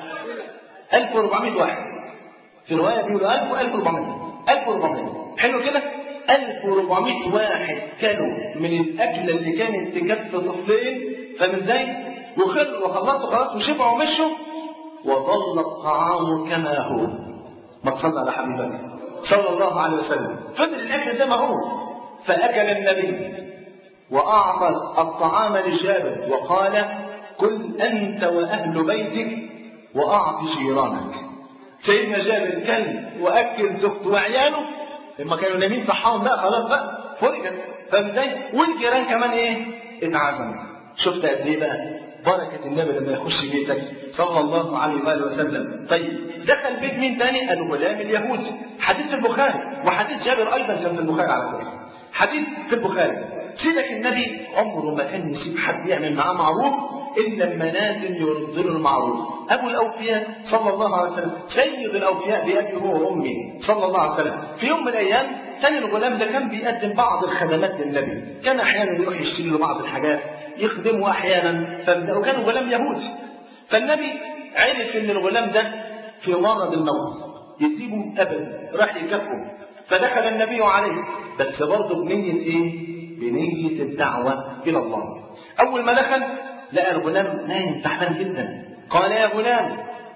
ألف وأربعمائة واحد، في روايه بيقولوا ألف وألف وأربعمائة ألف وأربعمائة، حلو كده؟ ألف وأربعمائة واحد كانوا من الأكلة اللي كانت تكفي طفلين، فمن ازاي؟ وخلوا وخلصوا خلاص وشبعوا ومشوا، وظل الطعام كما هو. ما تصلى على حبيبك صلى الله عليه وسلم، فضل الأكل زي ما هو. فأكل النبي وأعطى الطعام لجابر وقال: كل أنت وأهل بيتك وأعط جيرانك. سيدنا جابر كل وأكل زوجته وعياله، لما كانوا نايمين صحاهم بقى خلاص بقى فرجت، فازاي؟ والجيران كمان ايه؟ اتعزموا. شفت قد ايه بقى بركه النبي لما يخش بيتك صلى الله عليه واله وسلم. طيب دخل بيت مين تاني؟ الغلام اليهودي، حديث البخاري، وحديث جابر ايضا كان في البخاري على فكره، حديث في البخاري. سيدك النبي عمره ما كان يسيب حد يعمل معاه معروف الا لما لازم يرد له المعروف. ابو الاوفياء صلى الله عليه وسلم، سيد الاوفياء بابي هو وامي صلى الله عليه وسلم. في يوم من الايام كان الغلام ده كان بيقدم بعض الخدمات للنبي، كان احيانا يروح يشتري له بعض الحاجات يخدمه احيانا، وكان غلام يهودي. فالنبي عرف ان الغلام ده في مرض الموت، يسيبه ابدا، راح يكافئه. فدخل النبي عليه، بس برضه بنيه ايه؟ بنيه الدعوه الى الله. اول ما دخل لقى الغلام نايم تعبان جدا، قال: يا غلام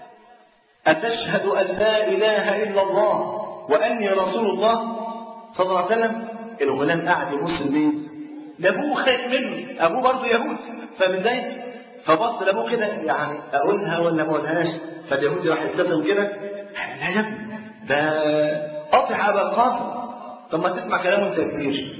أتشهد أن لا إله إلا الله وأني رسول الله صلى الله عليه وسلم؟ الغلام قاعد يبص لمين؟ لأبوه، خايف منه، أبوه برضه يهود، فبداية فبص لأبوه كده، يعني أقولها ولا ما أقولهاش؟ فاليهودي راح يبتسم كده: لا يا ابني، ده قاطع أبا القاسم، طب ما تسمع كلامه أنت يا كبير.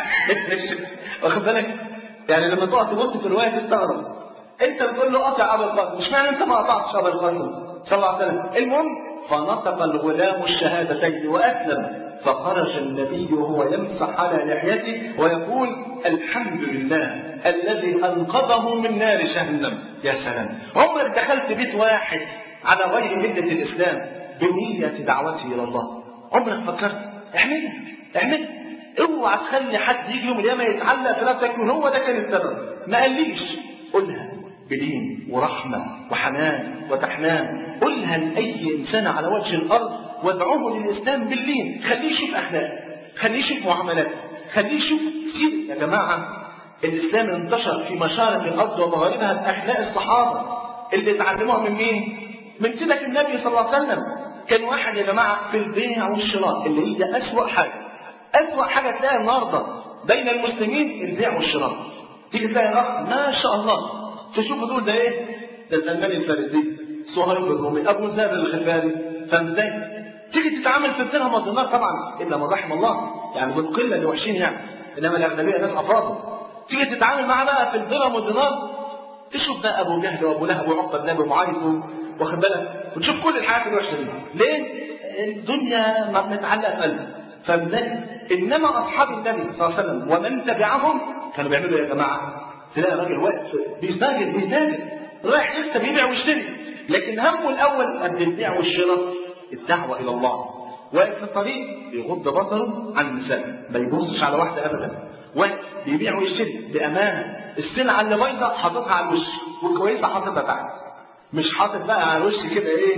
واخد بالك؟ يعني لما تقعد تبص في الرواية تستغرب، انت بتقول له قطع ابا القاسم، مش معنى انت ما قطعتش ابا القاسم صلى الله عليه وسلم. المهم فنطق الغلام الشهادتين واسلم، فخرج النبي وهو يمسح على لحيته ويقول: الحمد لله الذي انقذه من نار جهنم. يا سلام، عمرك دخلت بيت واحد على غير مله الاسلام بنيه دعوته الى الله؟ عمرك فكرت؟ اعملها اعملها، اوعى تخلي حد يجي يوم القيامه يتعلق في نفسك من هو ده كان السبب. ما قاليش، قلها بلين ورحمه وحنان وتحنان، قلها لاي انسان على وجه الارض، وادعوه للاسلام باللين. خليه يشوف اخلاق، خليه يشوف معاملات، خليه يشوف سير. يا جماعه الاسلام انتشر في مشارق الارض ومغاربها باخلاق الصحابه اللي اتعلموها من مين؟ من سيدك النبي صلى الله عليه وسلم. كان واحد يا جماعه في البيع والشراء اللي هي اسوأ حاجه، أسوأ حاجة تلاقي النهارده بين المسلمين البيع والشراء. تيجي تلاقي الأخ ما شاء الله تشوفه تقول ده إيه؟ ده سلمان الفارسي، صهيب الرومي، أبو ذر الغفاري، فاهم إزاي؟ تيجي تتعامل في الدرهم والدينار طبعا إلا من رحم الله، يعني بالقلة اللي وحشين يعني، إنما الأغلبية ناس أفاضل. تيجي تتعامل معاه بقى في الدرهم والدينار، تشوف بقى أبو جهل وأبو لهب وعقبة بن أبي معيط، واخد بالك؟ وتشوف كل الحاجات الوحشة دي. ليه؟ الدنيا ما بنتعلق في قلبها. فالنبي انما اصحاب النبي صلى الله عليه وسلم ومن تبعهم كانوا بيعملوا يا جماعه، تلاقي راجل واقف بيستاجر بيتاجر رايح لسه بيبيع ويشتري، لكن همه الاول قبل البيع والشراء الدعوه الى الله. واقف في الطريق بيغض بصره عن النساء، ما يبصش على واحده ابدا، واقف بيبيع ويشتري بامانه، السلعه اللي بيضاء حاططها على الوش والكويسه حاططها تحت، مش حاطط بقى على الوش كده ايه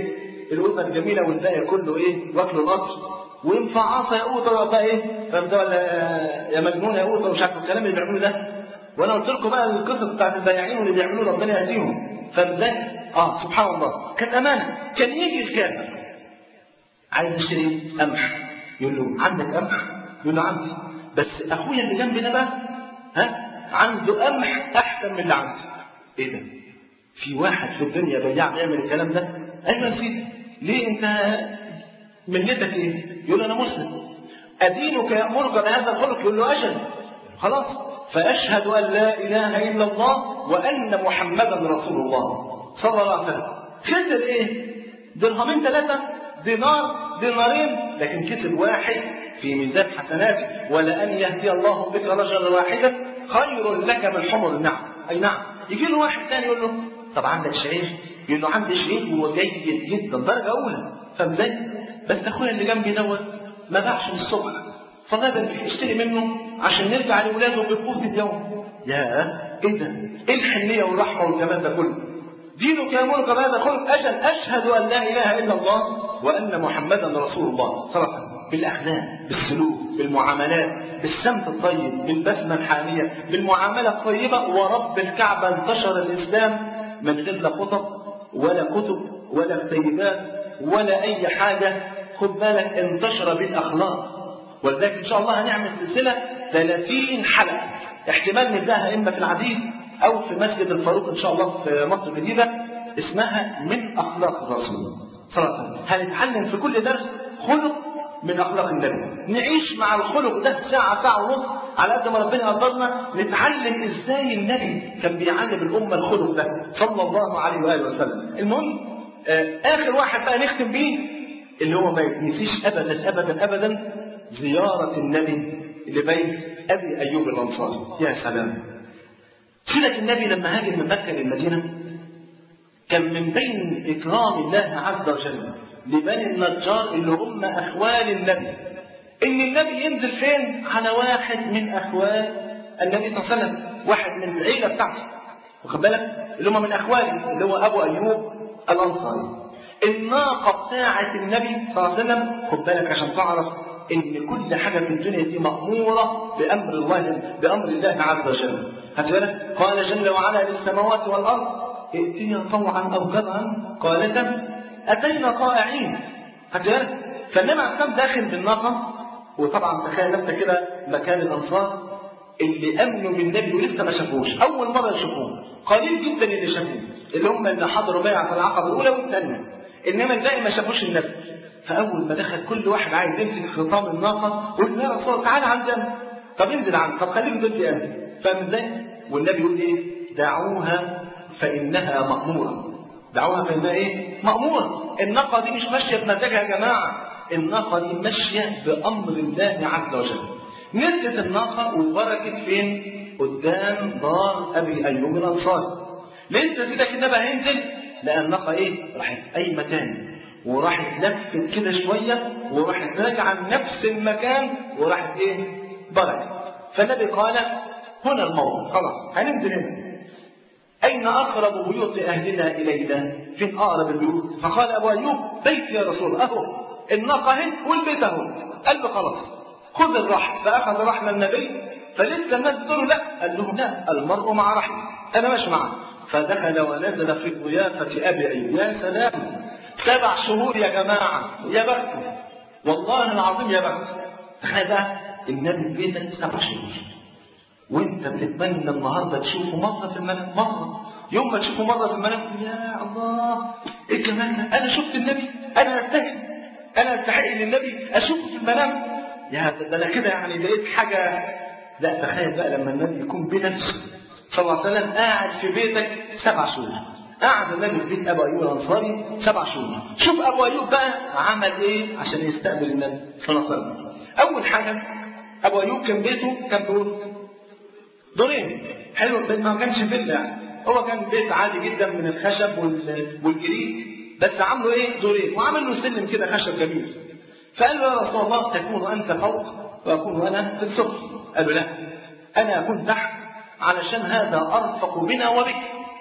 القوطه الجميله والباقي كله ايه واكله القطر، ومفعصه يا قوطه بقى ايه فهمت ولا يا مجنون يا قوطه ومش عارف الكلام اللي بيعملوه ده. وانا قلت لكم بقى القصص بتاعت البياعين واللي بيعملوه ربنا يهديهم. فازاي اه سبحان الله كانت امانه. كان يجي الكافر عايز يشتري قمح، يقول له عندك قمح؟ يقول له عندي، بس اخويا اللي جنبي ده بقى ها عنده قمح احسن من اللي عندي. ايه ده؟ في واحد في الدنيا بياع بيعمل الكلام ده؟ ايوه يا سيدي. ليه انت ملتك ايه؟ يقول له انا مسلم. ادينك يامرك بهذا الخلق؟ يقول له اجل. خلاص. فاشهد ان لا اله الا الله وان محمدا رسول الله صلى الله عليه وسلم. خسر ايه؟ درهمين ثلاثه، دينار دينارين، لكن كسب واحد في ميزان حسناته. ولأن يهدي الله بك رجلا واحدا خير لك من حمر النعم. اي نعم. يجي له واحد ثاني يقول له طب عندك شعير؟ يقول له عندي شعير وهو جيد جدا درجه اولى. فاهم ازاي؟ بس اخويا اللي جنبي دوت ما باعش من الصبح، فغدا اشتري منه عشان نرجع لاولاده بقوت اليوم. يا ايه ده؟ ايه الحنيه والرحمه والجمال ده كله؟ دينك يامرك بهذا خلق؟ اجل. اشهد ان لا اله الا الله وان محمدا رسول الله صلى الله عليه وسلم. بالاخلاق، بالسلوك، بالمعاملات، بالسمت الطيب، بالبسمه الحاميه، بالمعامله الطيبه. ورب الكعبه انتشر الاسلام من غير لا خطب ولا كتب ولا كتيبات ولا اي حاجه. خد بالك انتشر بالاخلاق. ولذلك ان شاء الله هنعمل سلسله ثلاثين حلقه، احتمال نبداها اما في العديد او في مسجد الفاروق ان شاء الله في مصر الجديده، اسمها من اخلاق الرسول صلى الله عليه وسلم. هنتعلم في كل درس خلق من اخلاق النبي، نعيش مع الخلق ده ساعه ساعه ونص على قد ما ربنا قدرنا، نتعلم ازاي النبي كان بيعلم الامه الخلق ده صلى الله عليه واله وسلم. المهم آه اخر واحد بقى نختم بيه اللي هو ما يتنسيش ابدا ابدا ابدا، زياره النبي لبيت ابي ايوب الانصاري. يا سلام. سيدة النبي لما هاجر من مكه للمدينه كان من بين اكرام الله عز وجل لبني النجار اللي هم اخوال النبي ان النبي ينزل فين؟ على واحد من اخوال النبي صلى الله عليه وسلم، واحد من العيله بتاعته، واخد بالك؟ اللي هم من اخواله اللي هو ابو ايوب الانصاري. الناقه بتاعه النبي صلى الله عليه وسلم، خد بالك عشان تعرف ان كل حاجه في الدنيا دي ماموره بامر الله بامر الله عز وجل. خد بالك؟ قال جل وعلا للسماوات والارض ائتيا طوعا او كرها قالتا اتينا طائعين. خد بالك؟ فالنبي عليه السلام داخل بالناقه، وطبعا تخيل نفسك كده مكان الانصار اللي امنوا من النبي ولسه ما شافوش، اول مره يشوفوه، قليل جدا اللي شافوه، اللي هم اللي حضروا بيعه العقبه الاولى والثانيه، انما الباقي ما شافوش النبي. فاول ما دخل كل واحد عايز يمسك خطام الناقه ويقول يا رسول الله تعالى عندنا، طب انزل عنه، طب خليك ضد انا. فاهم ازاي؟ والنبي يقول ايه؟ دعوها فانها ماموره. دعوها فانها ايه؟ ماموره. الناقه دي مش ماشيه بمزاجها يا جماعه، الناقه دي ماشيه بامر الله عز وجل. نزلت الناقه وبركت فين؟ قدام دار ابي ايوب الانصاري. لسه سيدك النبي هينزل لان الناقه ايه؟ راحت اي مكان وراحت لفت كده شويه وراحت راجعه لنفس المكان وراحت ايه؟ بركت. فالنبي قال هنا الموضع، خلاص هننزل هنا. أين أقرب بيوت أهلنا إلينا؟ فين أقرب البيوت؟ فقال أبو أيوب بيت يا رسول الله، أهو الناقة هنا والبيت أهو. قال له خلاص خذ الرحل. فأخذ رحل النبي، فلسه الناس بتقولوا لا، قال لهم لا، المرء مع رحل، أنا ماشي معه. فدخل ونزل في ضيافة أبي أيوب. يا سلام، سبع شهور يا جماعة، يا بخت والله العظيم يا بخت. تخيل بقى النبي في بيتك سبع شهور وانت بتتمنى النهارده تشوفه مره في المنام، مره يوم ما تشوفه مره في المنام يا الله ايه الجمال ده، انا شفت النبي، انا استحق انا استحق ان النبي اشوفه في المنام. يا ده انا كده يعني لقيت حاجه. لا تخيل بقى لما النبي يكون بنفسه صلى الله عليه وسلم قاعد في بيتك سبع شهور. قعد النبي في بيت ابو ايوب الانصاري سبع شهور. شوف ابو ايوب بقى عمل ايه عشان يستقبل النبي صلى الله عليه وسلم. اول حاجه ابو ايوب كان بيته كان بيقول دورين، حلو، ما كانش فيلا يعني، هو كان بيت عادي جدا من الخشب والجريد، بس عامله ايه؟ دورين، وعمل له سلم كده خشب جميل. فقال له يا رسول الله تكون انت فوق واكون انا في السفل. قال له لا، انا اكون تحت علشان هذا ارفق بنا وبك.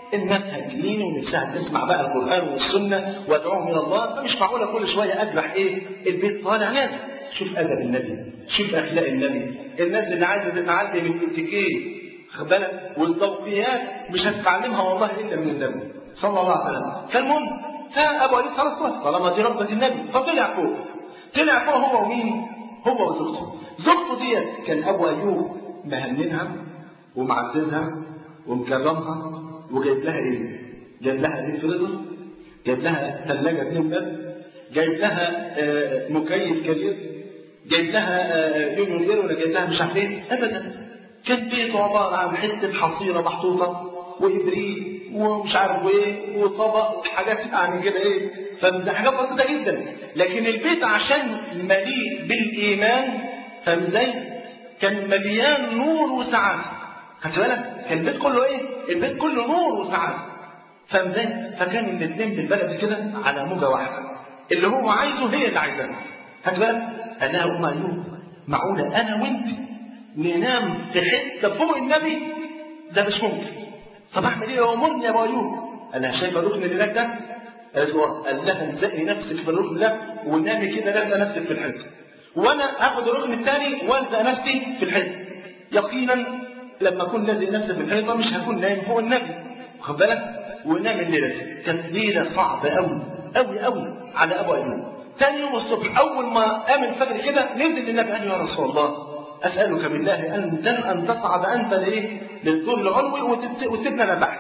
الناس هتجيني ونفسها تسمع بقى القرآن والسنة وادعوهم إلى الله، فمش معقولة كل شوية أجرح إيه البيت طالع نازل. شوف أدب النبي، شوف أخلاق النبي. الناس اللي عايزة تتعلم الاتيكيت خد بالك والذوقيات مش هتتعلمها والله إلا من النبي صلى الله عليه وسلم. فالمهم فأبو أيوب خلاص طالما دي ربة النبي فطلع فوق. طلع فوق هو ومين؟ هو وزوجته. زوجته ديت كان أبو أيوب مهننها ومعززها ومكرمها وجايب لها ايه؟ جايب لها ايه فريزر، جايب لها ثلاجه اتنين باب، جايب لها آه مكيف كبير، جايب لها آه يونيون اير ولا جايب لها مش عارف ايه ابدا. كان بيته عباره عن حته حصيره محطوطه وابريق ومش عارف ايه وطبق وحاجات يعني كده ايه، فده حاجات بسيطه جدا. لكن البيت عشان مليء بالايمان فاهم ازاي؟ كان مليان نور وسعاده. خدت بالك؟ كان البيت كله ايه؟ البيت كله نور وسعاده. فاهم ازاي؟ فكان الاثنين بالبلد كده على موجه واحده، اللي هو عايزه هي اللي عايزاه. خدت بالك؟ قال لها ام ايوب معقوله انا وانت ننام في حته فوق النبي؟ ده مش ممكن. طب اعمل ايه؟ امرني يا ابو ايوب. انا شايفه الركن اللي هناك ده؟ قالت له قال لها انزقي نفسك في الركن ده ونامي كده لازقه نفسك في الحيط، وانا اخد الركن الثاني والزق نفسي في الحيط. يقينا لما اكون لازق نفسي في الحيطه مش هكون نايم فوق النبي. واخد بالك؟ ونام الليله دي. كانت ليله صعبه قوي قوي قوي على ابو ايوب. ثاني يوم الصبح اول ما قام الفجر كده نزل للنبي قال يا رسول الله اسالك بالله ان ان تصعد انت لايه؟ للدور العلوي وتسيبنا انا تحت.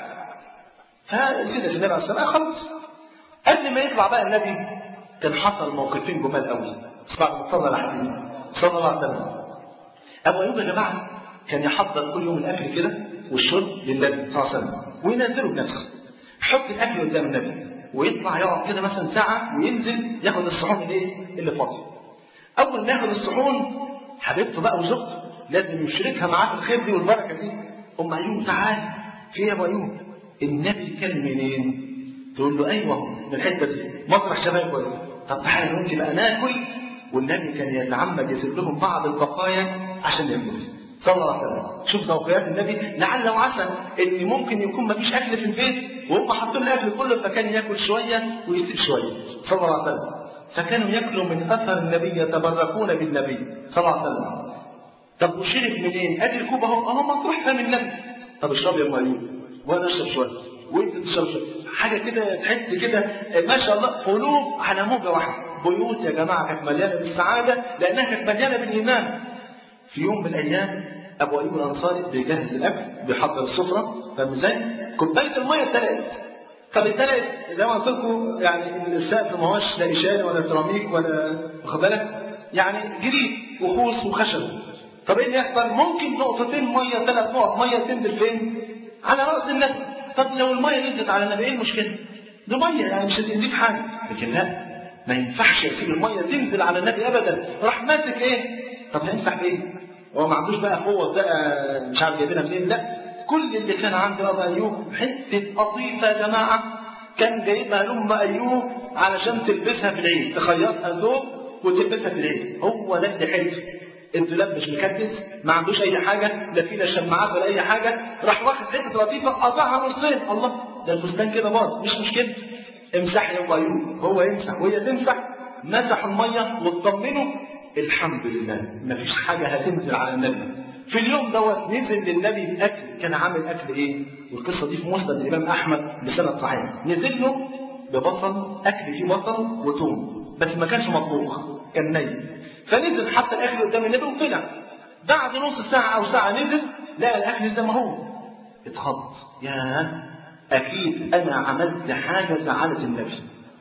فسيدنا النبي عليه الصلاه خلاص. قبل ما يطلع بقى النبي كان حصل موقفين جمال قوي. اسمعوا اتفضل يا حبيبي صلى الله عليه وسلم. ابو ايوب يا جماعه كان يحضر كل يوم الاكل كده والشرب للنبي صلى الله عليه وسلم وينزله بنفسه. يحط الاكل قدام النبي ويطلع يقعد كده مثلا ساعه وينزل ياخد الصحون الايه اللي فاضيه. اول ما ياخد الصحون حبيبته بقى وزوجته لازم يشركها معاه في الخير دي والبركه دي. ام ايوب تعال في يا ابو ايوب النبي كان منين؟ تقول له ايوه من الحته دي مسرح شباب كويس. طب تعالى ممكن بقى ناكل. والنبي كان يتعمد يسيب لهم بعض البقايا عشان ياكلوا صلى الله عليه وسلم. شوف ذوقيات النبي لعل وعسى ان ممكن يكون ما فيش اكل في البيت وهم حاطين الاكل كله فكان ياكل شويه ويسيب شويه صلى الله عليه وسلم. فكانوا ياكلوا من اثر النبي يتبركون بالنبي صلى الله عليه وسلم. طب وشرب منين؟ ادي الكوب اهو اهو مطروح فم النبي. طب اشرب يا ام ايوب وانا اشرب شويه وانت تشرب شويه. حاجه كده تحس كده ما شاء الله قلوب على موجه واحده. بيوت يا جماعه كانت مليانه بالسعاده لانها كانت مليانه بالايمان. في يوم من الايام ابو ايوب الانصاري بيجهز الاكل بيحضر السفره فاهم ازاي؟ كوبايه الميه اتسرقت. طب اتسرقت زي ما قلت لكم يعني السقف ما هوش لا اشاره ولا سيراميك ولا واخد بالك؟ يعني جريد وخوص وخشب. طب ايه اللي يحصل؟ ممكن نقطتين ميه ثلاث نقط ميه تنزل فين؟ على راس النبي. طب لو الميه نزلت على النبي ايه المشكله؟ دي ميه يعني مش هتنزل حاجه. لكن لا ما ينفعش يسيب الميه تنزل على النبي ابدا. راح ماسك ايه؟ طب هيمسح ايه؟ هو ما عندوش بقى قوه بقى مش عارف جايبينها منين. لا كل اللي كان عند ابو ايوب حته قطيفه يا جماعه كان جايبها لام ايوب علشان تلبسها في العيد. تخيطها ثوب وتلبسها في العيد. هو ده اللي حلف. الدولاب مش مكدس ما عندوش اي حاجه لا فيه لا شماعات ولا اي حاجه. راح واخد حته لطيفه قطعها نصين. الله ده الفستان كده باظ. مش مشكله امسح يا ام ايوب. هو يمسح وهي تمسح. مسحوا الميه واطمنوا الحمد لله ما فيش حاجه هتنزل على النبي. في اليوم دوت نزل للنبي الاكل. كان عامل اكل ايه؟ والقصه دي في مسند الامام احمد بسند صحيح. نزل له ببصل اكل فيه بصل وثوم بس ما كانش مطبوخ كان ني. فنزل حتى الاكل قدام النبي وطلع. بعد نص ساعه او ساعه نزل لقى الاكل زي ما هو. اتخض. يا اكيد انا عملت حاجه زعلت النبي.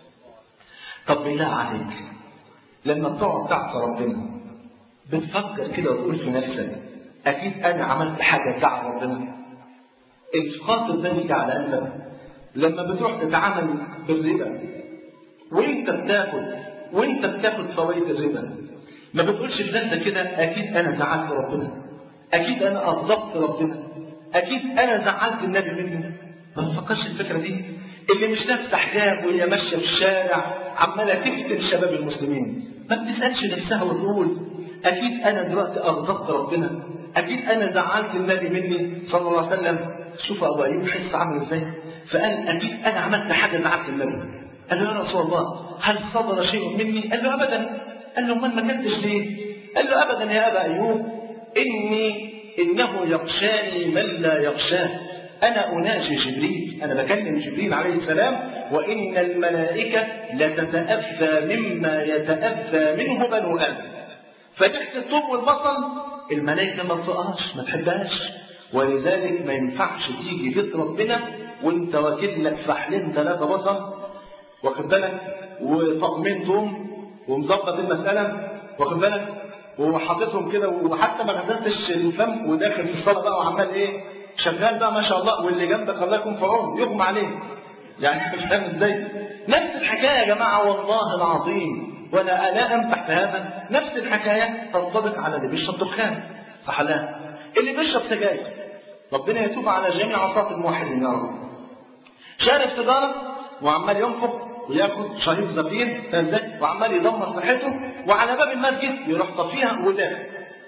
طب بالله عليك لما بتقعد تعصى ربنا بتفكر كده وتقول في نفسك اكيد انا عملت حاجه تزعل ربنا؟ الخاطر ده يجي على قلبك لما بتروح تتعامل بالربا وانت بتاكل وانت بتاخد فوائد الربا. ما بتقولش في نفسك كده اكيد انا زعلت ربنا، اكيد انا اغضبت ربنا، اكيد انا زعلت النبي مني. ما تفكرش الفكره دي. اللي مش لابسه حجاب وهي ماشيه في الشارع عماله تفتن شباب المسلمين ما بتسالش نفسها وتقول اكيد انا دلوقتي اغضبت ربنا، اكيد انا زعلت النبي مني صلى الله عليه وسلم. شوف ابو ايوب حس عامل ازاي. فقال أكيد أنا عملت حاجة زعلت النبي. قال له يا رسول الله هل صدر شيء مني؟ قال له أبدا. قال له من ما كنتش ليه؟ قال له أبدا يا أبا أيوب، إني إنه يخشاني من لا يخشاه. أنا أناجي جبريل، أنا بكلم جبريل عليه السلام، وإن الملائكة لتتأذى مما يتأذى منه بنو آدم. فريحة الثوم والبصل الملائكة ما تطقهاش، ما تحبهاش، ولذلك ما ينفعش تيجي بيت ربنا وانت واكل لك فحلين ثلاثة بصل، واخد بالك، وطقمين ثوم ومظبط المسألة، واخد بالك، وحاططهم كده، وحتى ما غسلتش الفم وداخل في الصلاة بقى وعمال ايه شغال بقى ما شاء الله، واللي جنبك الله يكون في عونه يغمى عليه. يعني مش فاهم ازاي؟ نفس الحكايه يا جماعه والله العظيم، ولا لا امسح في هذا، نفس الحكايه تنطبق على اللي بيشرب دخان، صح لا؟ اللي بيشرب سجاير، ربنا يتوب على جميع عصاة الموحدين يا رب. شارب سيجاره وعمال ينفخ وياخد شهيق زفير وعمال يدمر صحته، وعلى باب المسجد يروح طفيها وداخل.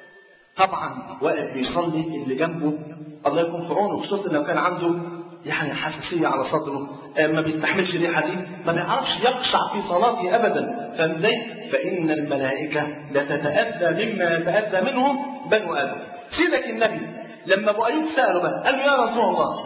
طبعا واقف بيصلي، اللي جنبه الله يكون في عونه، خصوصا لو كان عنده يعني حساسيه على صدره، ما بيستحملش الريحه دي، ما بيعرفش يخشع في صلاته ابدا. فاهم ازاي؟ فان الملائكه لتتاذى مما يتاذى منه بنو ادم. سيدك النبي لما ابو ايوب ساله بقى قال له يا رسول الله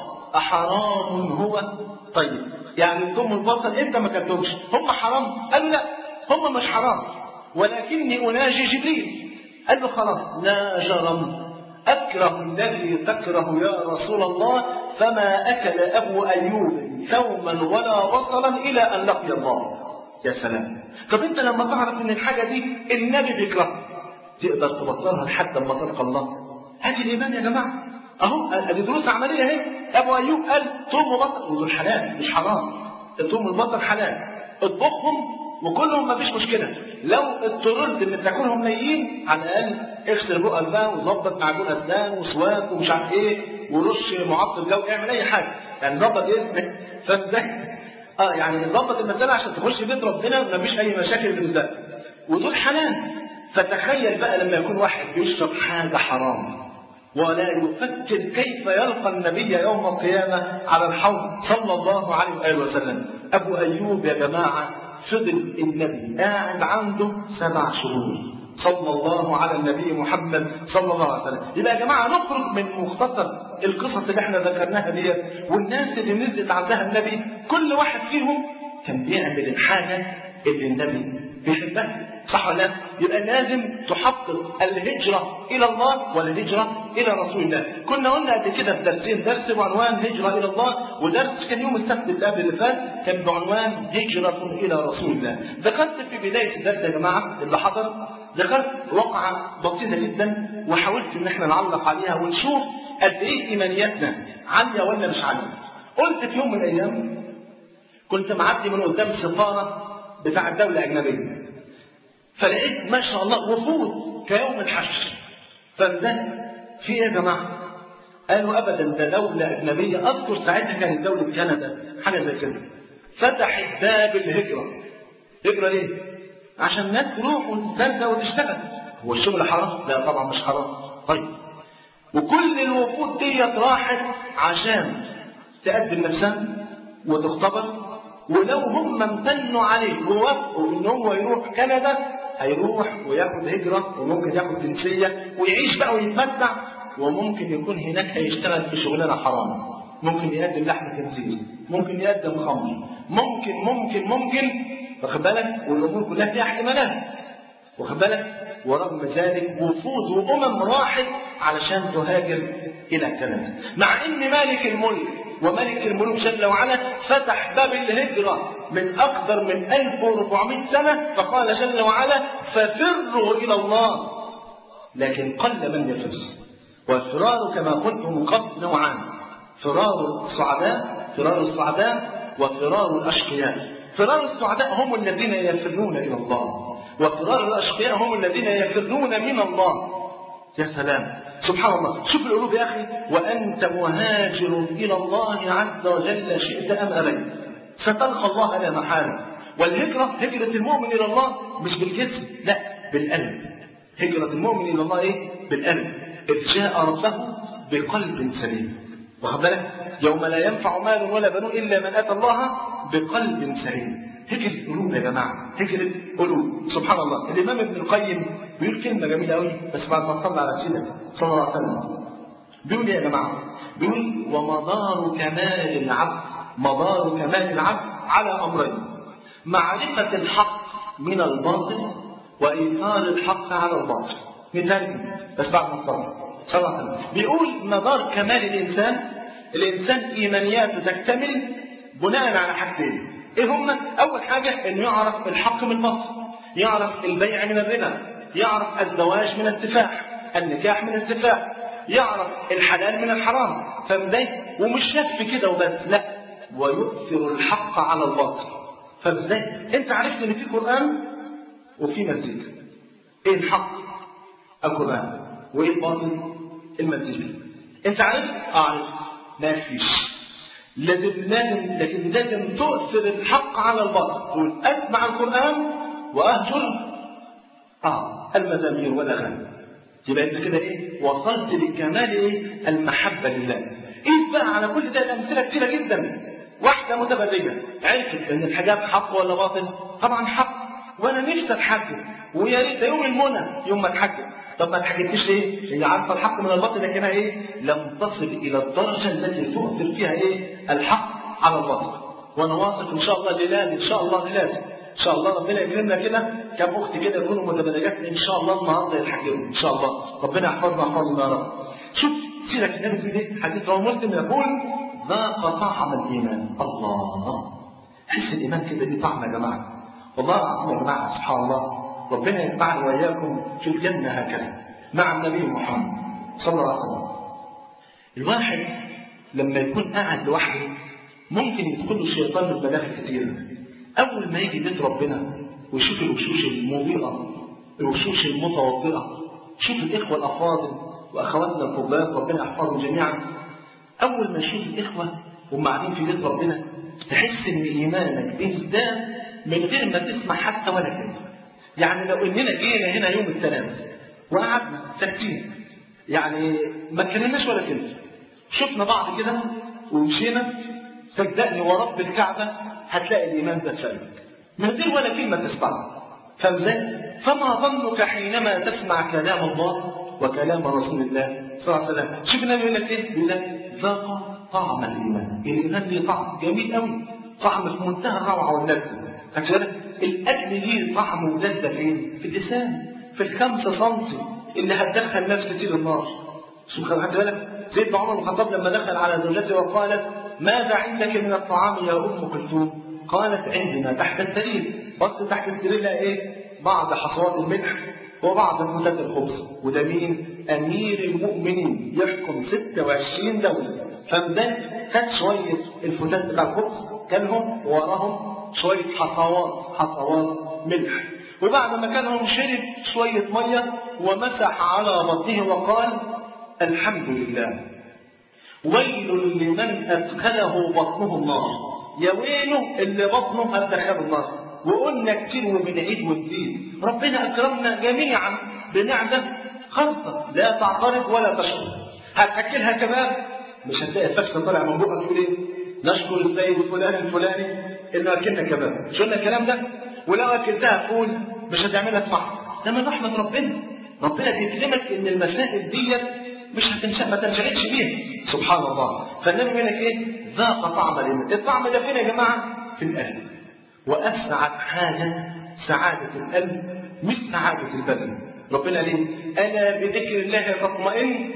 احرام هو؟ طيب يعني الثوم والبصل انت ما كلتهمش، هم حرام؟ قال له لا هم مش حرام، ولكني اناجي جبريل. قال له خلاص لا جرم، أكره الذي تكره يا رسول الله، فما أكل أبو أيوب ثوما ولا بصلا إلى أن لقي الله. يا سلام. طب أنت لما تعرف أن الحاجة دي النبي بيكرهها تقدر تبطلها لحد ما تلقى الله؟ هذه الإيمان يا جماعة. أهو ادي دروس عملية اهي. أبو أيوب قال ثوم وبصل ودول حلال مش حرام، الثوم والبصل حلال، اطبخهم وكلهم ما فيش مشكلة. لو اضطررت ان تاكلهم نيين على الاقل اغسل بقك بقى وظبط معجون اسنان وسواك ومش عارف ايه ورش معطر جو، اعمل اي حاجه يعني ظبط اسمك. فازاي اه يعني ظبط المساله عشان تخش بيت ربنا ما فيش اي مشاكل بالنسبه لك، ودول حلال. فتخيل بقى لما يكون واحد بيشرب حاجه حرام ولا يفكر كيف يلقى النبي يوم القيامه على الحوض صلى الله عليه واله وسلم. ابو ايوب يا جماعه فضل النبي قاعد عنده سبع شهور صلى الله على النبي محمد صلى الله عليه وسلم. يبقى يا جماعه نخرج من مختصر القصص اللي احنا ذكرناها ديت، والناس اللي نزلت عندها النبي كل واحد فيهم كان بيعمل الحاجه اللي النبي بيحبها، صح ولا لا؟ يبقى لازم تحقق الهجره الى الله والهجره الى رسول الله. كنا قلنا قبل كده في درسين، درس بعنوان هجره الى الله، ودرس كان يوم السبت اللي قبل اللي فات كان بعنوان هجره الى رسول الله. ذكرت في بدايه الدرس يا جماعه اللي حضر، ذكرت وقعه بسيطه جدا وحاولت ان احنا نعلق عليها ونشوف قد ايه ايمانياتنا عاليه ولا مش عاليه. قلت في يوم من الايام كنت معدي من قدام السفاره بتاع الدوله الاجنبيه، فلقيت ما شاء الله وفود كيوم الحشر. فده في ايه يا جماعه؟ قالوا ابدا ده دوله اجنبيه. اذكر ساعتها كانت دوله كندا حاجه زي كده، فتحت باب الهجره. هجره ليه؟ عشان الناس تروح وتتغدى وتشتغل. هو الشغل حرام؟ لا طبعا مش حرام. طيب وكل الوفود ديت راحت عشان تقدم نفسها وتختبر، ولو هم امتنوا عليه ووافقوا ان هو يروح كندا هيروح وياخد هجره وممكن ياخد جنسيه ويعيش بقى ويتمتع، وممكن يكون هناك هيشتغل في شغلانه حرام، ممكن يقدم لحم خنزير، ممكن يقدم خمر، ممكن ممكن ممكن واخد بالك، والامور كلها فيها احتمالات واخد بالك. ورغم ذلك وفود وامم راحت علشان تهاجر الى كندا، مع ان مالك الملك وملك الملوك جل وعلا فتح باب الهجرة من أكثر من ألف وأربعمائة سنة، فقال جل وعلا ففروا إلى الله. لكن قل من يفر، والفرار كما قلت من قبل نوعان: فرار السعداء فرار السعداء وفرار الأشقياء. فرار السعداء هم الذين يفرون إلى الله، وفرار الأشقياء هم الذين يفرون من الله. يا سلام سبحان الله. شوف القلوب يا أخي، وأنت مهاجر إلى الله عز وجل شئت أم أبيت ستلقى الله لا محالة. والهجرة هجرة المؤمن إلى الله مش بالجسم، لا بالقلب. هجرة المؤمن إلى الله إيه؟ بالقلب. إذ جاء ربه بقلب سليم. واخد بالك؟ يوم لا ينفع مال ولا بنون الا من اتى الله بقلب سليم. هجر القلوب يا جماعه، هجر القلوب. سبحان الله، الامام ابن القيم بيقول كلمه جميله قوي بس بعد ما صلى على سيدنا صلى الله عليه وسلم. بيقول يا جماعه، بيقول ومدار كمال العبد، مدار كمال العبد على امرين: معرفه الحق من الباطل وايثار الحق على الباطل. مثال بس بعد ما صلى صلى الله عليه وسلم بيقول مدار كمال الانسان، الانسان ايمانياته تكتمل بناء على حاجتين. ايه هما؟ اول حاجه انه يعرف الحق من الباطل، يعرف البيع من الربا، يعرف الزواج من السفاح، النكاح من السفاح، يعرف الحلال من الحرام. فازاي؟ ومش يكفي كده وبس، لا، ويؤثر الحق على الباطل. فازاي؟ انت عرفت ان في قران وفي مزيكا. ايه الحق؟ القران. وايه الباطل؟ المزيكا. انت عرفت؟ اعرف. ما فيش، لازم لازم لكن لازم تؤثر الحق على الباطل. تقول اسمع القران واهجر اه المزامير والاغاني. يبقى انت كده ايه؟ وصلت لكمال ايه؟ المحبه لله. ايه بقى على كل ده الامثله كتيره جدا. واحده متبرجه عرفت ان الحجاب حق ولا باطل؟ طبعا حق، وانا نفسي اتحجب ويا ريت يوم المنى يوم ما اتحجب. طب ما اتحجبتش ليه؟ هي عارفه الحق من الباطل لكنها ايه؟ لم تصل الى الدرجه التي تؤثر فيها ايه؟ الحق على الباطل. وانا واثق ان شاء الله لله ان شاء الله لله ان شاء الله ربنا يكرمنا كده كم اخت كده يكونوا متبرجات ان شاء الله النهارده يتحجبوا ان شاء الله. ربنا يحفظنا ويحفظنا يا رب. شوف سيره النبي في حديث رواه مسلم يقول ذاق طعم الايمان. الله، حس الايمان كده ليه طعم يا جماعه. والله العظيم يا جماعه سبحان الله، ربنا يجمعنا واياكم في الجنه هكذا مع النبي محمد صلى الله عليه وسلم. الواحد لما يكون قاعد لوحده ممكن يدخل له الشيطان من مداخل كتيره. اول ما يجي بيت ربنا ويشوف الوشوش المضيئه، الوشوش المتوضئه، شوف الاخوه الافاضل واخواتنا الفضلات ربنا يحفظهم جميعا. اول ما يشوف الاخوه وهم قاعدين في بيت ربنا تحس ان ايمانك بيزداد من غير ما تسمع حتى ولا كلمه. يعني لو اننا جينا هنا يوم الثلاث وقعدنا ساكتين يعني ما اتكلمناش ولا كلمه، شفنا بعض كده ومشينا، صدقني ورب الكعبه هتلاقي الايمان ده فعلا من غير ولا كلمه تسمعها. فاهم ازاي؟ فما ظنك حينما تسمع كلام الله وكلام رسول الله صلى الله عليه وسلم. شوف النبي يقول لك ايه؟ يقول لك ذاق طعم الايمان. الايمان ليه طعم جميل قوي، طعم في منتهى الروعه واللذه. خدت الاكل ليه طعم ولذه فين؟ في اللسان، في الخمسه سنتي اللي هتدخل ناس كتير النار. شوف خدت بالك؟ سيدنا عمر بن الخطاب لما دخل على زوجته وقالت ماذا عندك من الطعام يا ام كلثوم؟ قالت عندنا تحت السرير. بص تحت السرير لقى ايه؟ بعض حصوات الملح وبعض فتات الخبز. وده مين؟ امير المؤمنين يحكم ستة وعشرين دوله. فده خد شويه الفتات بتاع الخبز كلهم وراهم شويه حصوات حصوات ملح. وبعد ما كانهم شرب شويه ميه ومسح على بطنه وقال الحمد لله. ويل لمن ادخله بطنه النار. يا ويله اللي بطنه هتدخله النار. وقلنا كتير وبنعيد ونزيد ربنا اكرمنا جميعا بنعمه خاصه لا تعترض ولا تشكر. هتاكلها كباب مش هتلاقي الفشل طالع من بقك تقول ايه؟ نشكر السيد الفلاني الفلاني انه اكلنا كباب. شو قلنا الكلام ده؟ ولو اكلتها فول مش هتعملها صح. ده من رحمه ربنا. ربنا بيكرمك ان المسائل ديت مش هتنشأ ما تنشغلش بيها. سبحان الله. فالنبي بيقول لك ايه؟ ذاق طعم الايمان. الطعم ده فين يا جماعه؟ في القلب. واسعد حاجه سعاده القلب مش سعاده البدن. ربنا ليه؟ الا بذكر الله تطمئن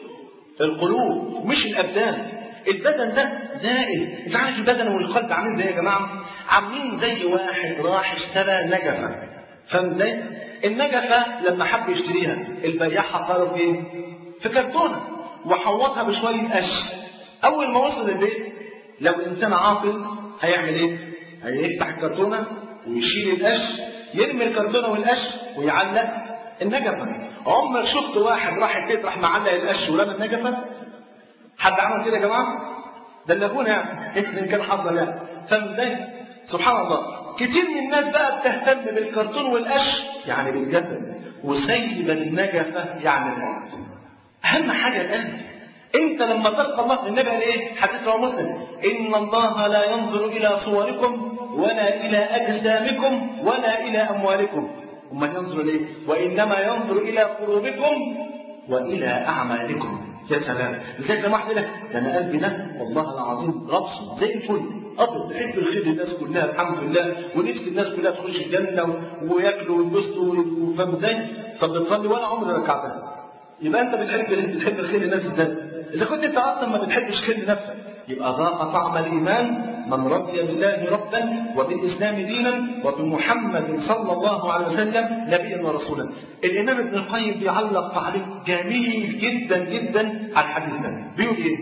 القلوب مش الابدان. البدن ده زائل. انت عارف البدن والقلب عاملين زي يا جماعه؟ عاملين زي واحد راح اشترى نجفه. فاهم ازاي؟ النجفه لما حب يشتريها البياع حطها في ايه؟ في كرتونه وحوطها بشويه قش. اول ما وصل البيت لو الانسان عاقل هيعمل ايه؟ هيفتح الكرتونه ويشيل القش، يرمي الكرتونه والقش ويعلق النجفه. عمر شفت واحد راح البيت راح معلق القش ورمى النجفه؟ حد عمل كده يا جماعه؟ ده اللي ابونا يعني ان كان حظا يعني. فاهم ازاي؟ سبحان الله. كتير من الناس بقى بتهتم بالكرتون والقش يعني بالجسد وسايبه النجفه يعني القلب. اهم حاجه القلب. انت لما تلقى الله، النبي قال ايه؟ حديث رواه مسلم: ان الله لا ينظر الى صوركم ولا الى اجسامكم ولا الى اموالكم. امال ينظر ليه؟ وانما ينظر الى قلوبكم والى اعمالكم. يا سلام. لذلك لما واحد لك ده انا قلبي ده والله العظيم ربص زي الفل، ابيض، بحب الخير للناس كلها الحمد لله، ونفس الناس كلها تخش الجنه وياكلوا وينبسطوا وفاهم ازاي؟ طب بتصلي ولا عمري ركعتها. يبقى انت بتحب بتحب الخير للناس ازاي؟ اذا كنت انت اصلا ما بتحبش خير لنفسك، يبقى ذاق طعم الايمان من رضي بالله ربا وبالاسلام دينا وبمحمد صلى الله عليه وسلم نبيا ورسولا. الامام ابن القيم بيعلق تعليق جميل جدا جدا على الحديث ده، بيقول ايه؟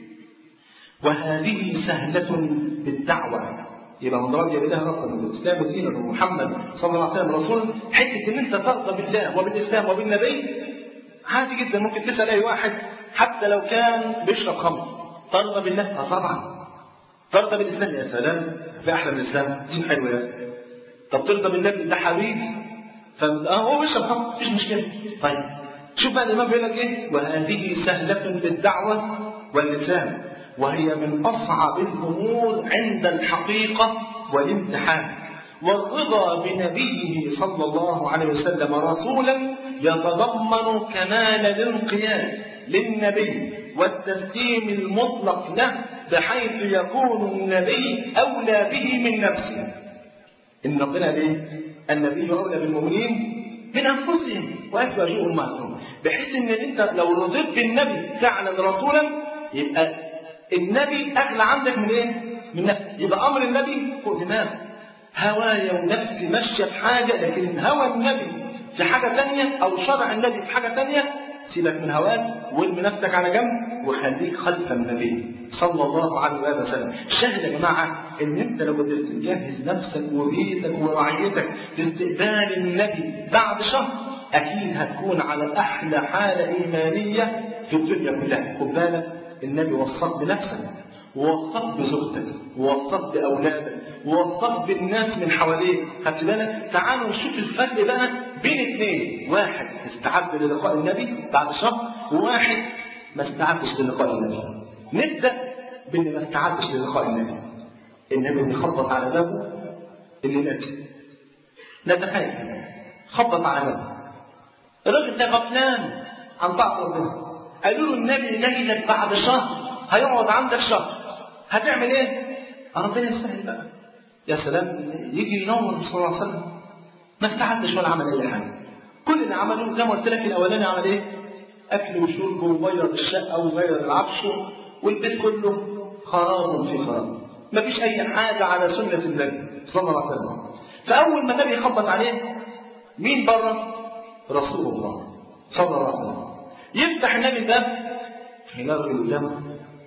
وهذه سهله بالدعوه. يبقى من رضي بالله ربا وبالاسلام دينا ومحمد صلى الله عليه وسلم رسولا، حته ان انت ترضى بالله وبالاسلام وبالنبي عادي جدا. ممكن تسال اي واحد حتى لو كان بيشرب خمر، ترضى بالله؟ طبعا. ترضى بالاسلام؟ يا سلام، في احلى من الاسلام، دين حلو يا سلام. طب ترضى بالنبي؟ ده حبيبي. اه هو بيشرب خمر مفيش مشكله. طيب شوف بقى الامام بيقول لك ايه؟ وهذه سهله بالدعوه واللسان، وهي من اصعب الامور عند الحقيقه والامتحان. والرضا بنبيه صلى الله عليه وسلم رسولا يتضمن كمال الانقياد للنبي والتسليم المطلق له، بحيث يكون النبي أولى به من نفسه. إن ربنا ليه؟ النبي أولى بالمؤمنين من أنفسهم وأزواجهم معهم، بحيث إن أنت لو رضيت بالنبي فعلا رسولا يبقى النبي أغلى عندك من إيه؟ من نفسك. يبقى أمر النبي فوق دماغك. هوايا ونفسي ماشية في حاجة، لكن هوى النبي في حاجة تانية أو شرع النبي في حاجة تانية، سيبك من هواك وارمي نفسك على جنب وخليك خلف النبي صلى الله عليه وسلم. الشاهد يا جماعة إن أنت لو قدرت تجهز نفسك وبيتك ورعيتك لاستقبال النبي بعد شهر، أكيد هتكون على أحلى حالة إيمانية في الدنيا كلها. خد بالك، النبي وصاك بنفسك ووصاك بزوجتك ووصاك بأولادك ووصاك بالناس من حواليك. خدت بالك؟ تعالوا نشوف الفرق بقى بين اثنين، واحد استعد للقاء النبي بعد شهر، وواحد ما استعدش للقاء النبي. نبدأ باللي ما استعدش للقاء النبي. النبي بيخبط على بابه اللي نبي. نتخيل خبط على بابه، الراجل ده غفلان عن طاعة ربنا. قالوا له النبي جاي لك بعد شهر، هيقعد عندك شهر، هتعمل ايه؟ ربنا يسهل بقى. يا سلام، يجي ينور صلى الله عليه وسلم، ما استعدش ولا عمل اي حاجه. كل اللي عمله زي ما قلت لك الاولاني عمل ايه؟ اكل وشرب وغير الشقه وغير العفش والبيت كله خراب في خراب، ما فيش اي حاجه على سنه النبي صلى الله عليه وسلم. فاول ما النبي يخبط عليه، مين بره؟ رسول الله صلى الله عليه وسلم. يفتح النبي الباب، هيلاقي الراجل قدامه،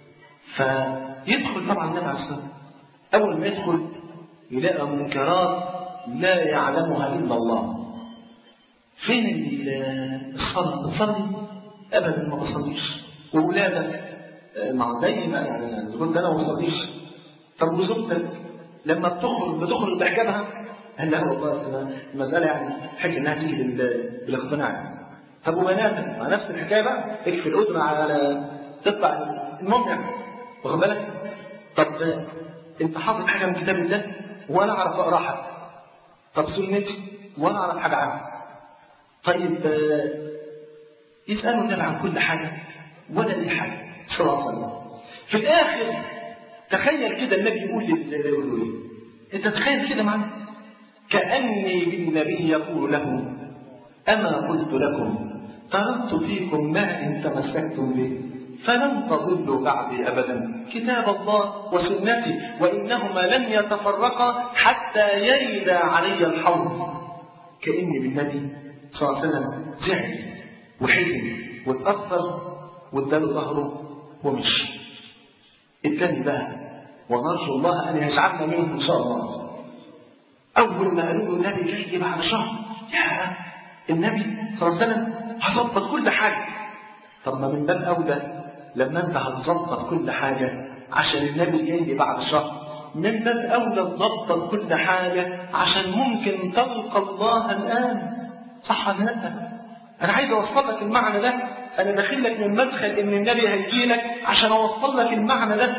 فيدخل طبعا النبي عليه الصلاه. اول ما يدخل يلاقي منكرات لا يعلمها الا الله. فين الصلاه؟ تصلي؟ ابدا ما تصليش. واولادك مع دايما يعني تقول انا ما بصليش. طب وزوجتك لما بتخرج بتخرج بحجابها؟ قال لا والله المساله يعني حاجه انها تيجي بالاقتناع. طب وبناتك مع نفس الحكايه بقى، اكفي الاذن على تطلع المهم يعني، واخد بالك؟ طب انت حافظ حاجه من كتاب الله وانا اعرف اقرا حتى؟ طب سنتي وانا اعرف حاجه عنها؟ طيب يسالوا النبي عن كل حاجه ولا اي حاجه صلى الله عليه وسلم. في الاخر تخيل كده النبي يقول لي يقول له انت تخيل كده معايا، كاني بالنبي يقول له اما قلت لكم تركت فيكم ما ان تمسكتم به فلن تضلوا بعدي أبدا، كتاب الله وسنتي، وإنهما لن يتفرقا حتى يرد علي الحوض. كأني بالنبي صلى الله عليه وسلم زعل وحزن واتأثر واداله ظهره ومشي. الثاني بقى، ونرجو الله أن يجعلنا منه إن شاء الله. أول ما قالوا له النبي جاي بعد شهر، يا النبي صلى الله عليه وسلم هظبط كل حاجة. طب ما من باب أولى لما انت هتظبط كل حاجة عشان النبي جاي بعد شهر، من باب أولى تظبط كل حاجة عشان ممكن تلقى الله الآن. صح ولا لا؟ أنا عايز أوصل لك المعنى ده أنا داخل لك من مدخل إن النبي هيجي لك عشان أوصل لك المعنى ده،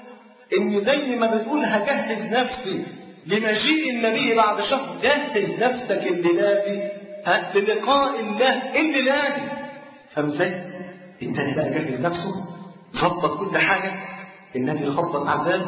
إن زي ما بتقول هجهز نفسي لمجيء النبي بعد شهر، جهز نفسك الليلة دي للقاء الله الليلة دي. فاهم ازاي؟ التاني بقى جهز نفسه، ظبط كل حاجة. النبي خبط على الباب،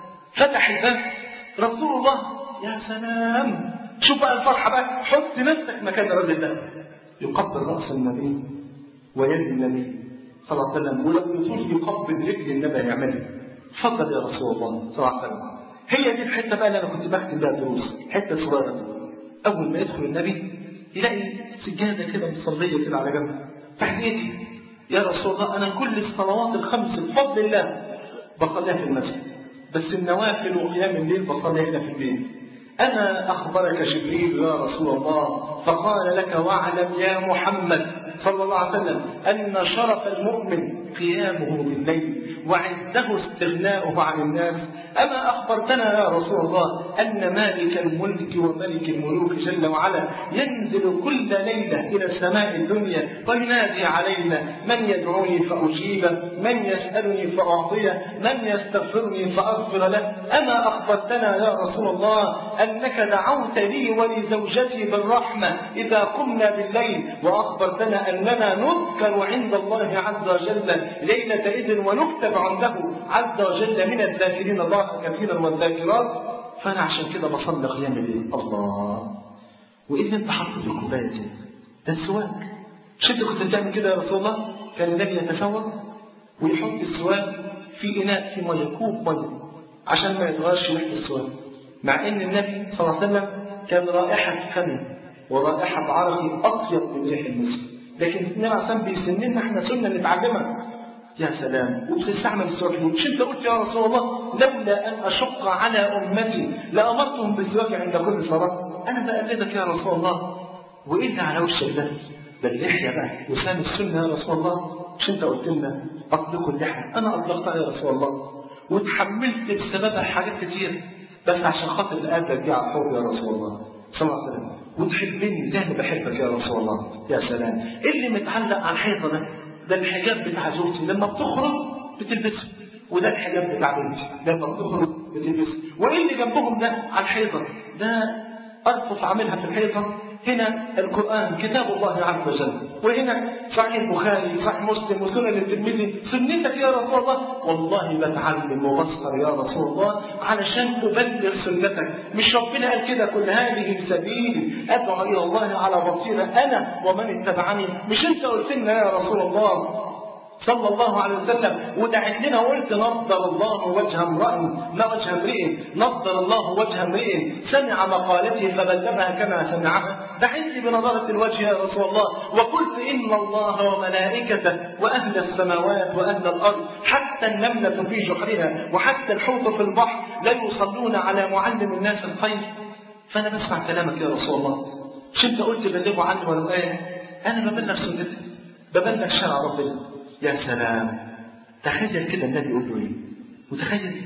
فتح الباب، رسول الله. يا سلام، شوف بقى الفرحة بقى، حط نفسك مكان الراجل ده. يقبل رأس النبي ويد النبي صلى الله عليه وسلم، ولما يطول يقبل رجل النبي يعملها. اتفضل يا رسول الله صلى الله عليه وسلم. هي دي الحته بقى اللي انا كنت بختم بها دروس، حته صغيره. اول ما يدخل النبي يلاقي سجاده كده مصليه كده على جنب تحت ايدي. يا رسول الله انا كل الصلوات الخمس بفضل الله بصليها في المسجد، بس النوافل وقيام الليل بصليها هنا في البيت. انا اخبرك جبريل يا رسول الله فقال لك واعلم يا محمد صلى الله عليه وسلم ان شرف المؤمن قيامه بالليل وعزه استغناؤه عن الناس. أما أخبرتنا يا رسول الله أن مالك الملك وملك الملوك جل وعلا ينزل كل ليلة إلى سماء الدنيا وينادي علينا من يدعوني فأجيبه، من يسألني فأعطيه، من يستغفرني فأغفر له. أما أخبرتنا يا رسول الله أنك دعوت لي ولزوجتي بالرحمة إذا قمنا بالليل، وأخبرتنا أننا نذكر عند الله عز وجل ليلة إذن ونكتب عنده عز وجل من الذاكرين الله كثيرا والذاكرات. فأنا عشان كده بصلي قيام الليل. الله، وإيه اللي أنت حاطه في الكوباية دي؟ ده السواك. مش أنت كنت بتعمل كده يا رسول الله؟ كان النبي يتسوق ويحط السواك في إناء في مية، كوب مية، عشان ما يتغيرش ريحة السواك. مع إن النبي صلى الله عليه وسلم كان رائحة فمه ورائحة عرقه أطيب من ريح المسك، لكن النبي عليه الصلاة والسلام بيسننا إحنا سنة نتعلمها. يا سلام، وبتستعمل السواك. مش انت قلت يا رسول الله لولا ان اشق على امتي لامرتهم بالسواك عند كل صلاه؟ انا بقلدك يا رسول الله. وايه اللي على وشك ده؟ ده اللحيه بقى وسام السنه يا رسول الله. مش انت قلت لنا اطلقوا اللحيه؟ انا اطلقتها يا رسول الله واتحملت بسببها حاجات كتير، بس عشان خاطر الآية دي على الحوض يا رسول الله صلى الله عليه وسلم. وتحبني زي ما بحبك يا رسول الله. يا سلام، اللي متعلق على الحيطه ده ده الحجاب بتاع زوجتي لما بتخرج بتلبسه، وده الحجاب بتاع بنتي لما بتخرج بتلبسه. وايه اللي جنبهم ده على الحيطه؟ ده ارفف عاملها في الحيطه. هنا القرآن كتاب الله عز وجل، وهنا صحيح البخاري صحيح مسلم وسنن الترمذي سنتك يا رسول الله. والله بتعلم وبصر يا رسول الله علشان أبلغ سنتك. مش ربنا قال كده كل هذه سبيلي أدعو إلى الله على بصيرة أنا ومن اتبعني؟ مش أنت قلت لنا يا رسول الله صلى الله عليه وسلم ودعت لنا وقلت نضر الله وجه امرئ ما وجه امرئ نضر الله وجه امرئ سمع مقالته فبلغها كما سمعها. دعت لي بنظرة الوجه يا رسول الله وقلت إن الله وملائكته وأهل السماوات وأهل الأرض حتى النملة في جحرها وحتى الحوت في البحر لا يصلون على معلم الناس الخير. فأنا بسمع كلامك يا رسول الله. مش أنت قلت بلغوا عني ولا إيه؟ أنا ببلغ سنتك، ببلغ شرع ربنا. يا سلام، تخيل كده النبي يقول له ايه؟ وتخيل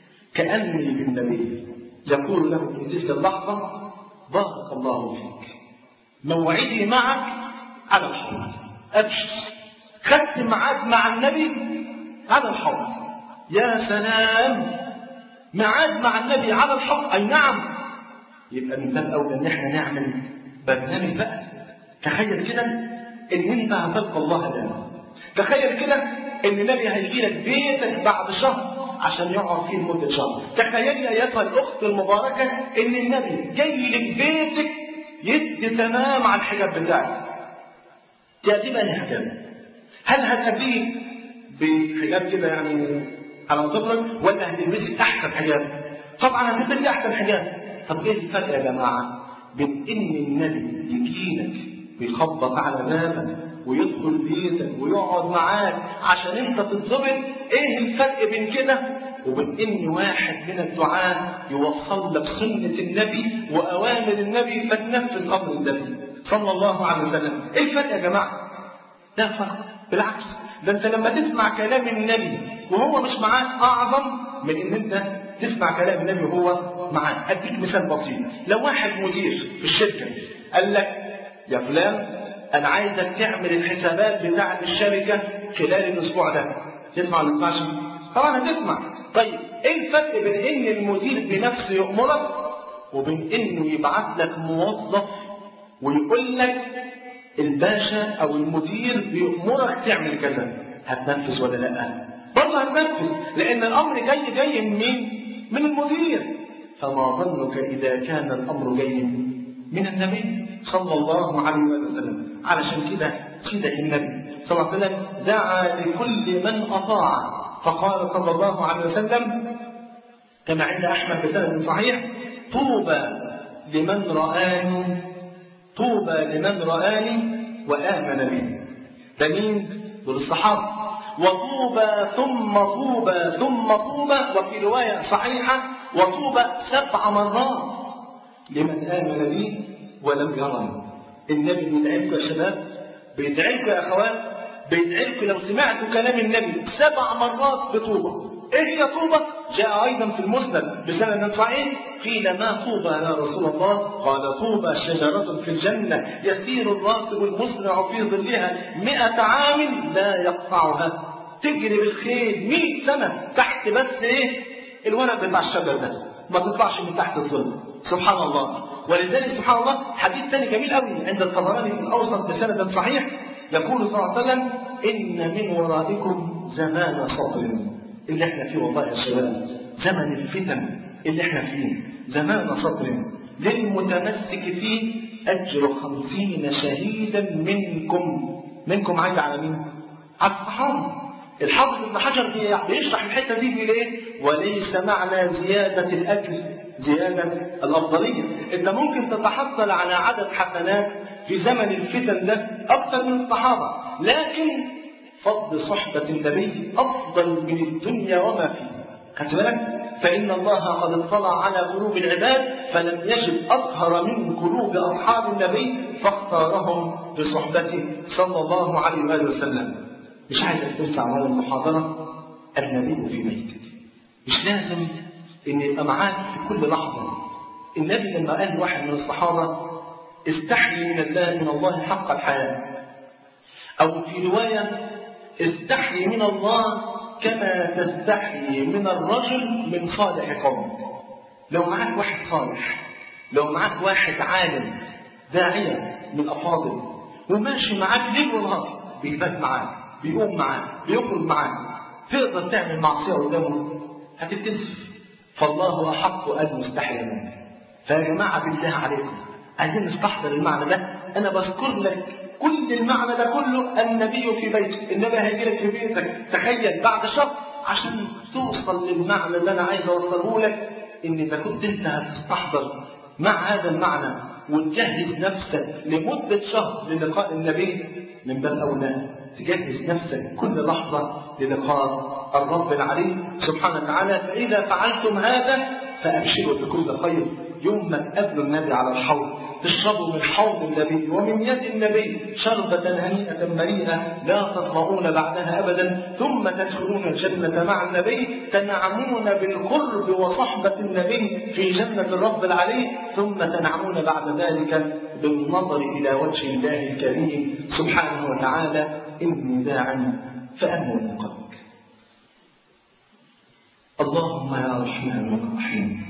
كأني بالنبي يقول له في تلك اللحظة بارك الله فيك، موعدي معك على الحوض، أبشر، خدت معاك مع النبي على الحوض. يا سلام، معاد مع النبي على الحوض. أي نعم، يبقى من باب أولى إن احنا نعمل برنامج بقى. تخيل كده إن أنت هتلقى الله الآن. تخيل كده ان النبي هيجي لك بيتك بعد شهر عشان يقعد فيه لمده شهر. تخيل يا ايتها الاخت المباركه ان النبي جاي لك بيتك يدي تمام على الحجاب بتاعك. تأتي بقى الحجاب، هل هتقابليه بحجاب كده يعني على ظهرك ولا هتلبسي احسن حجاب؟ طبعا هتلبسي احسن حجاب. طب ايه الفرق يا جماعه بين ان النبي يجي لك بيخبط على بابك ويدخل بيتك ويقعد معاك عشان انت تتظبط؟ ايه الفرق بين كده وبين ان واحد من الدعاة يوصل لك سنة النبي واوامر النبي فتنفذ امر النبي صلى الله عليه وسلم؟ ايه الفرق يا جماعة؟ لا فرق، بالعكس، ده انت لما تسمع كلام النبي وهو مش معاك اعظم من ان انت تسمع كلام النبي وهو معاك. اديك مثال بسيط. لو واحد مدير في الشركة قال لك يا فلان أنا عايزك تعمل الحسابات بتاعة الشركة خلال الأسبوع ده. تسمع ولا تسمعش؟ طبعا هتسمع. طيب إيه الفرق بين إن المدير بنفسه يأمرك وبين إنه يبعث لك موظف ويقول لك الباشا أو المدير بيأمرك تعمل كذا؟ هتنفذ ولا لا؟ برضه هتنفذ، لأن الأمر جاي جاي من مين؟ من المدير. فما ظنك إذا كان الأمر جاي من النبي صلى الله عليه وسلم؟ علشان كده سيدك النبي صلى الله عليه وسلم دعا لكل من أطاع، فقال صلى الله عليه وسلم كما عند أحمد بسند صحيح: طوبى لمن رآني طوبى لمن رآني وآمن بي. ده مين؟ دول الصحابة. وطوبى ثم طوبى ثم طوبى، وفي رواية صحيحة وطوبى سبع مرات لمن آمن بي ولم يرني. النبي بيدعيكم يا شباب، بيدعيكم يا أخوات، بيدعيكم لو سمعتوا كلام النبي سبع مرات بطوبة. إيه هي طوبة؟ جاء أيضا في المسند بسند صحيح: قيل ما طوبى يا رسول الله؟ قال: طوبى شجرة في الجنة يسير الراكب المسرع في ظلها مئة عام لا يقطعها، تجري بالخيل مئة سنة تحت بس إيه؟ الورق بتاع الشجر ده ما تطلعش من تحت الظل. سبحان الله. ولذلك سبحان الله حديث ثاني جميل قوي عند الطبراني في الأوسط بسند صحيح، يقول صلى الله عليه وسلم: إن من ورائكم زمان صبر. اللي احنا فيه والله يا شباب زمن الفتن اللي احنا فيه زمان صبر، للمتمسك فيه أجر خمسين شهيدا منكم. منكم عايد على مين؟ على الصحابة. الحافظ ابن حجر بيشرح الحتة دي بيقول ايه؟ وليس معنى زيادة الأجر زيادة الأفضلية. انت ممكن تتحصل على عدد حسنات في زمن الفتن ده أكثر من الصحابة، لكن فضل صحبة النبي أفضل من الدنيا وما فيها. خدت بالك؟ فإن الله قد اطلع على قلوب العباد فلم يجد أطهر من قلوب أصحاب النبي فاختارهم بصحبته صلى الله عليه وآله وسلم. مش عايز تنسى على المحاضرة النبي في بيتك. مش لازم إن يبقى معاك في كل لحظة. النبي لما قال واحد من الصحابة: استحيي من الله من الله حق الحياة، أو في رواية: استحيي من الله كما تستحيي من الرجل من صالح قوم. لو معاك واحد صالح، لو معاك واحد عالم داعية من أفاضل وماشي معاك ليل ونهار، بيبات معاك، بيقوم معاك، بيخرج معاك، تقدر تعمل معصية قدامه هتتكسف. فالله أحق أن نستحي منه. فيا جماعة بالله عليكم عايزين نستحضر المعنى ده. أنا بذكر لك كل المعنى ده كله النبي في بيتك. النبي هيجي لك في بيتك تخيل بعد شهر عشان توصل للمعنى اللي أنا عايز أوصله لك. إن إذا كنت أنت هتستحضر مع هذا المعنى وتجهز نفسك لمدة شهر للقاء النبي، من باب أولى تجهز نفسك كل لحظة للقاء الرب العليم سبحانه وتعالى. فإذا فعلتم هذا فأبشروا بكل خير. يوم ما تقابلوا النبي على الحوض تشربوا من حوض النبي ومن يد النبي شربة هنيئة مريئة لا تظمؤون بعدها أبدا، ثم تدخلون الجنة مع النبي تنعمون بالقرب وصحبة النبي في جنة الرب العلي، ثم تنعمون بعد ذلك بالنظر إلى وجه الله الكريم سبحانه وتعالى. إني داع فأمن من قلبك. اللهم يا رحمن الرحيم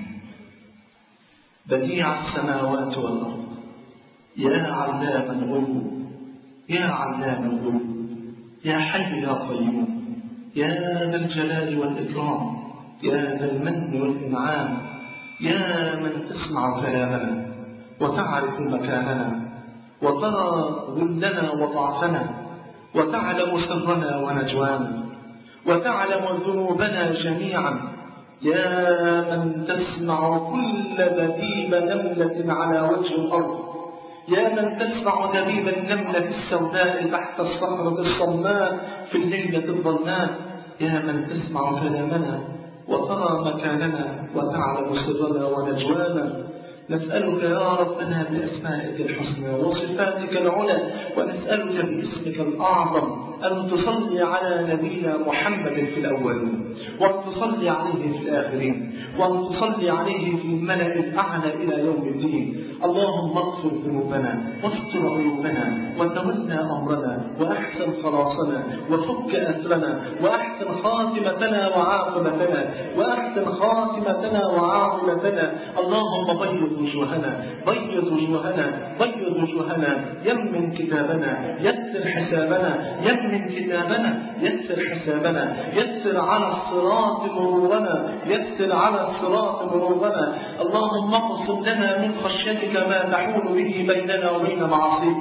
بديع السماوات والأرض، يا علام الغيوب، يا علام الغيوب، يا حي يا قيوم، يا ذا الجلال والإكرام، يا ذا المن والإنعام، يا من تسمع كلامنا وتعرف مكاننا وترى ذلنا وضعفنا وتعلم سرنا ونجوانا وتعلم ذنوبنا جميعا، يا من تسمع كل دبيب نملة على وجه الأرض، يا من تسمع دبيب النملة السوداء تحت الصخرة الصماء في الليلة الظلماء، يا من تسمع كلامنا وترى مكاننا وتعلم سرنا ونجوانا. نسألك يا ربنا بأسمائك الحسنى وصفاتك العلى، ونسألك باسمك الأعظم أن تصلي على نبينا محمد في الأولين، وأن تصلي عليه في الآخرين، وأن تصلي عليه في الملأ الأعلى إلى يوم الدين. اللهم اغفر ذنوبنا واستر عيوبنا وتولى أمرنا وأحسن خلاصنا وفك أسرنا وأحسن خاتمتنا وعاقبتنا وأحسن خاتمتنا وعاقبتنا. اللهم بيض وجوهنا بيض وجوهنا بيض وجوهنا يمن كتابنا يسر حسابنا يمن كتابنا يسر حسابنا يسر على الصراط مرورنا يسر على الصراط مرورنا. اللهم اقسم لنا من خشيتك ما تحول به بيننا وبين معاصيك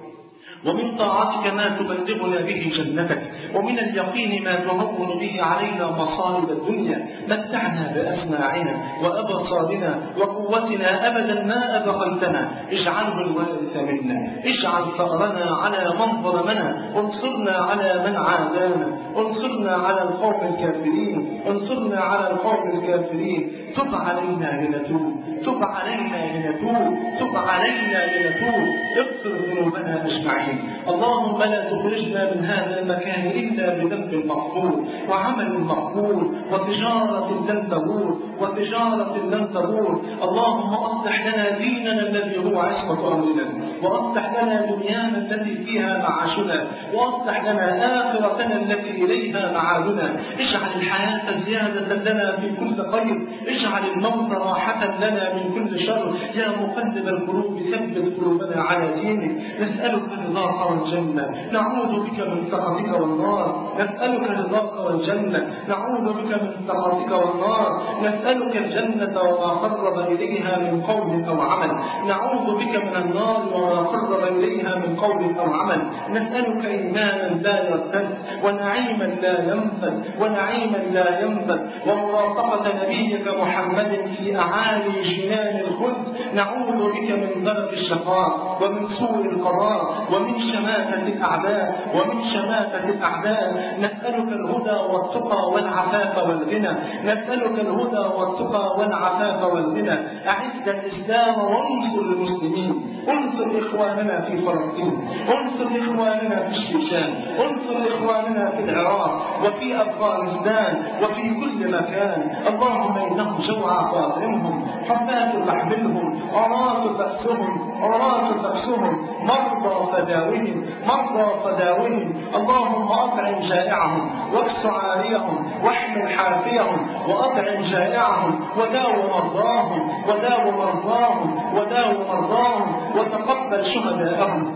ومن طاعتك ما تبلغنا به جنتك ومن اليقين ما تهون به علينا مصائب الدنيا. متعنا بأسماعنا وأبصارنا وقوتنا أبدا ما أبقيتنا. اجعله الوارث منا اجعل ثأرنا على من ظلمنا انصرنا على من عادانا انصرنا على القوم الكافرين انصرنا على القوم الكافرين. تب علينا لنتوب تب علينا لنتوب تب علينا لنتوب. اغفر ذنوبنا أجمعين. اللهم لا تخرجنا من هذا المكان إلا بذنب مغفور وعمل مقبول وتجارة لن تبور وتجارة لن تبور. اللهم أصلح لنا ديننا الذي هو عصمة أمرنا وأصلح لنا دنيانا التي فيها معاشنا وأصلح لنا آخرتنا التي إليها معادنا. اجعل الحياة زيادة لنا في كل خير اجعل الموت راحة لنا من كل شر. يا مقلب القلوب ثبت قلوبنا على دينك. نسألك رضاك والجنة نعوذ بك من سخطك والنار. نسألك رضاك والجنة نعوذ بك من سخطك والنار. نسألك الجنة وما قرب إليها من قول أو عمل. نعوذ بك من النار وما قرب إليها من قول أو عمل. نسألك إيمانا لا يرتد ونعيما لا ينفد ونعيما لا ينفد ومرافقة نبيك محمد في أعالي جنان الخلد. نعوذ بك من درك الشقاء ومن سوء القضاء ومن شماتة الأعداء ومن شماتة الأعداء. نسألك الهدى والتقى والعفاف والغنى. نسألك الهدى والتقى والعفاف والغنى. أعز الإسلام وانصر المسلمين. انصر إخواننا في فلسطين انصر إخواننا في الشيشان انصر إخواننا في العراق وفي أفغانستان وفي كل مكان. اللهم إنهم جوع فاطمهم حفاة رحمهم عراة بأسهم عراة بأسهم مرضى فداوهم مرضى فداوهم. اللهم أطعم جائعهم واكس عاريهم واحمل حافيهم وأطعم جائعهم وداو مرضاهم وداو مرضاهم وداو مرضاهم وتقبل شهداءهم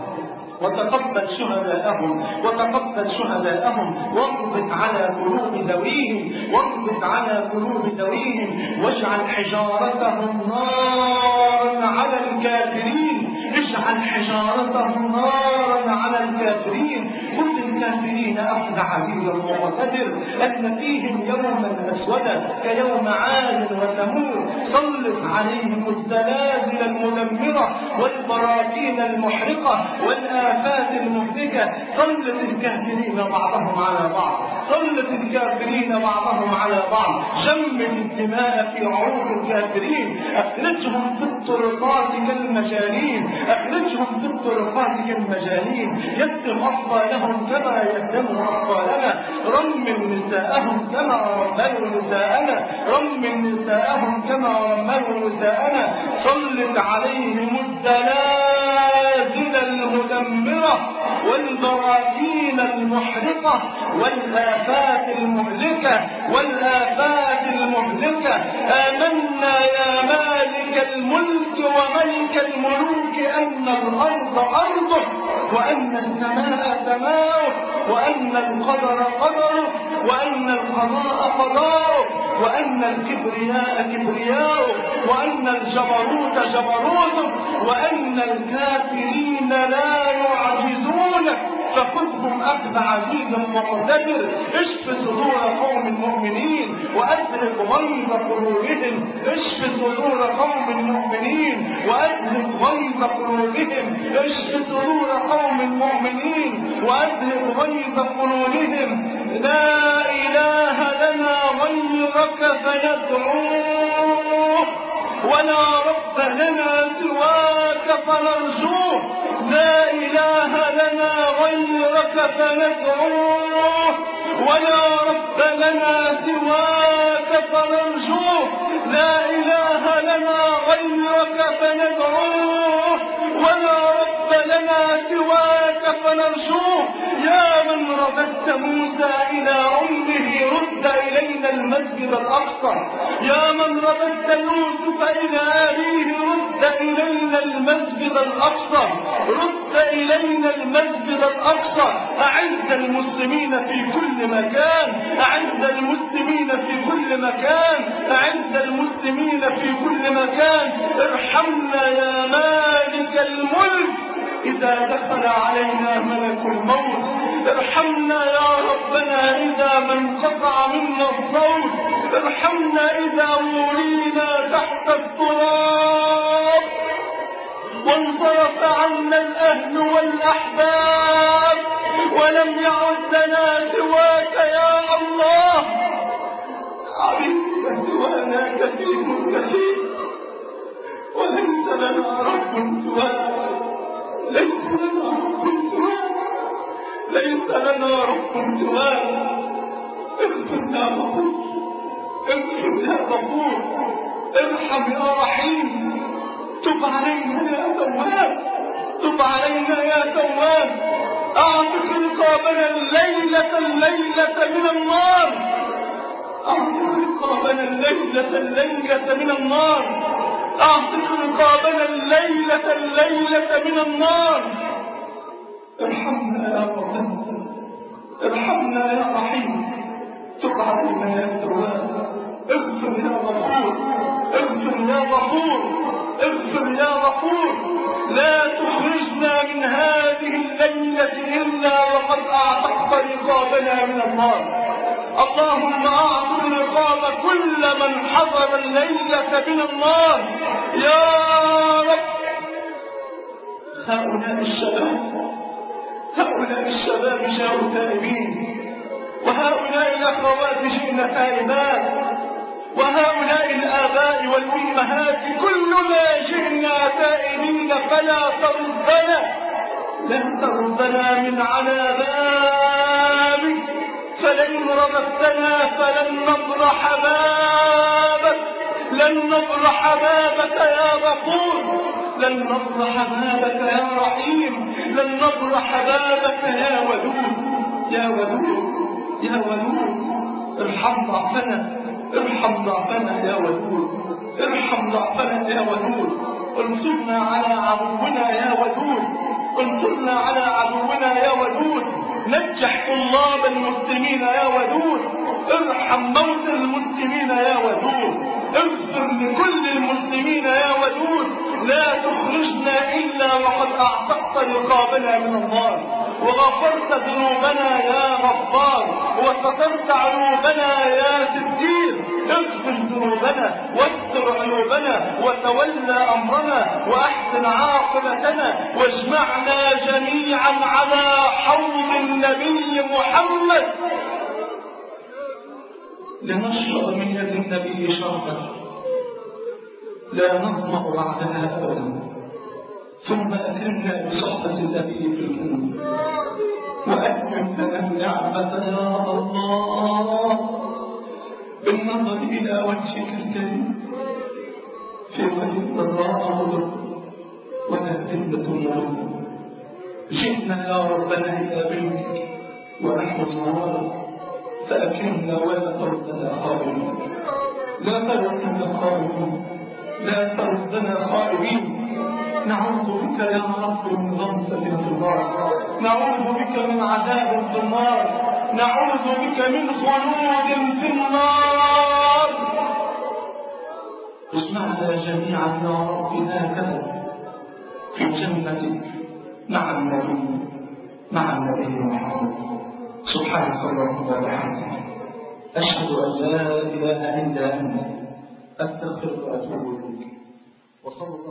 وتقبل شهداءهم وتقبل شهداءهم واربط على قلوب ذويهم واربط على قلوب ذويهم واجعل حجارتهم نارا على الكافرين. اجعل حجارتهم نارا على الكافرين. كل الكافرين أخذ عزيز ومقتدر أن فيهم يوما أسودا كيوم عاد وثمود. سلط عليهم الزلازل المدمرة والبراكين المحرقة والآفات المهلكة. سلط الكافرين بعضهم على بعض سلط الكافرين بعضهم على بعض. جمد الدماء في عروق الكافرين. أخرجهم في الطرقات كالمجانين أخرجهم في الطرقات كالمجانين. يكتم أطفالهم كما يكتم أطفالنا. رمم نساءهم كما رمموا نساءنا رمم نساءهم كما رمموا نساءنا. سلط عليهم الزلازل المدمرة والبراكين المحرقة والآفات المهلكة والآفات المهلكة. آمنا يا مالك الملك وملك الملوك أن الأرض أرضه وأن السماء سماؤه وأن القدر قدره وأن القضاء قضاؤه وأن الكبرياء كبرياؤه وأن الجبروت جبروته وأن الكافرين لا يعجزونه. فخذهم أخذ عزيز مقتدر. اشف صدور قوم المؤمنين وأذهب غيظ قلوبهم. اشف صدور قوم المؤمنين وأذهب غيظ قلوبهم. اشف صدور قوم المؤمنين وأذهب غيظ قلوبهم. لا إله لنا غيرك فندعوه ولا رب لنا سواك فنرجوه. لا إله لنا غيرك فندعوه ولا رب لنا سواك فنرجوه. لا إله لنا غيرك فندعوه ولا رب لنا سواك فنرجوه. يا من رددت موسى إلى أمه رد إلينا المسجد الأقصى. يا من رددت يوسف إلى أبيه رد إلينا المسجد الأقصى. رد إلينا المسجد الأقصى. أعز المسلمين في كل مكان. أعز المسلمين في كل مكان. أعز المسلمين في كل مكان. ارحمنا يا مالك الملك إذا دخل علينا ملك الموت. ارحمنا يا ربنا إذا ما انقطع منا الصوت. ارحمنا إذا ولينا تحت التراب وانصرف عنا الأهل والأحباب ولم يعد لنا سواك يا الله. عبيدك سوانا كثير كثير وليس لنا رب سواك. ليس لنا رب سواك. ليس لنا رب سواك. اغفر يا غفور. اغفر يا غفور. ارحم يا رحيم. تب علينا يا تواب. تب علينا يا تواب. اعتق رقابنا الليلة الليلة من النار. اعتق رقابنا الليلة الليلة من النار. اعتق رقابنا الليلة الليلة من النار. ارحمنا يا رب. ارحمنا يا رحيم. تب علينا يا تواب. اغفر يا غفور. اغفر يا غفور. اغفر يا غفور. لا تخرجنا من هذه الليلة إلا وقد أعتقت رقابنا من النار. اللهم أعطي رقاب كل من حضر الليلة من النار يا رب. هؤلاء الشباب هؤلاء الشباب جاءوا تائبين، وهؤلاء الأخوات جئن تائبات، وهؤلاء الآباء والأمهات كلنا جئنا تائبين. فلا تردنا لا تردنا من على بابك. فلئن رددتنا فلن نبرح بابك. لن نبرح بابك يا غفور. لن نبرح بابك يا رحيم. لن نبرح بابك يا ودود. يا ودود يا ودود. ارحم ضعفنا. ارحم ضعفنا يا ودود. ارحم ضعفنا يا ودود. انصرنا على عدونا يا ودود. انصرنا على عدونا يا ودود. نجح طلاب المسلمين يا ودود. ارحم موت المسلمين يا ودود. اغفر لكل المسلمين يا ودود. لا تخرجنا إلا وقد أعتقت رقابنا من النار، وغفرت ذنوبنا يا غفار، وسترت عيوبنا يا ستير. اغفر ذنوبنا واستر عيوبنا وتولى أمرنا وأحسن عاقبتنا، واجمعنا جميعا على حوض النبي محمد لنشرب من يد النبي شربا لا نظمأ بعدها أبدا. ثم أكرمنا بصحبة النبي في الجنة، وأتمم لنا النعمة يا الله بالنظر إلى وجهك الكريم في وجه الضراء ولا ذلة مرض. جئنا يا ربنا إلى بيتك ونحن صغار، فأكرمنا ولا تردنا خائبين. لا تردنا خائبين. لا تردنا خائبين. نعوذ بك يا رب من غمسة في النار. نعوذ بك من عذاب في النار. نعوذ بك من خلود في النار. اجمعنا جميعا يا رب هكذا في جنتك مع النبي مع النبي محمد. سبحانك اللهم وبحمدك، أشهد أن لا إله إلا أنت، أستغفرك وأتوب إليك. وصلى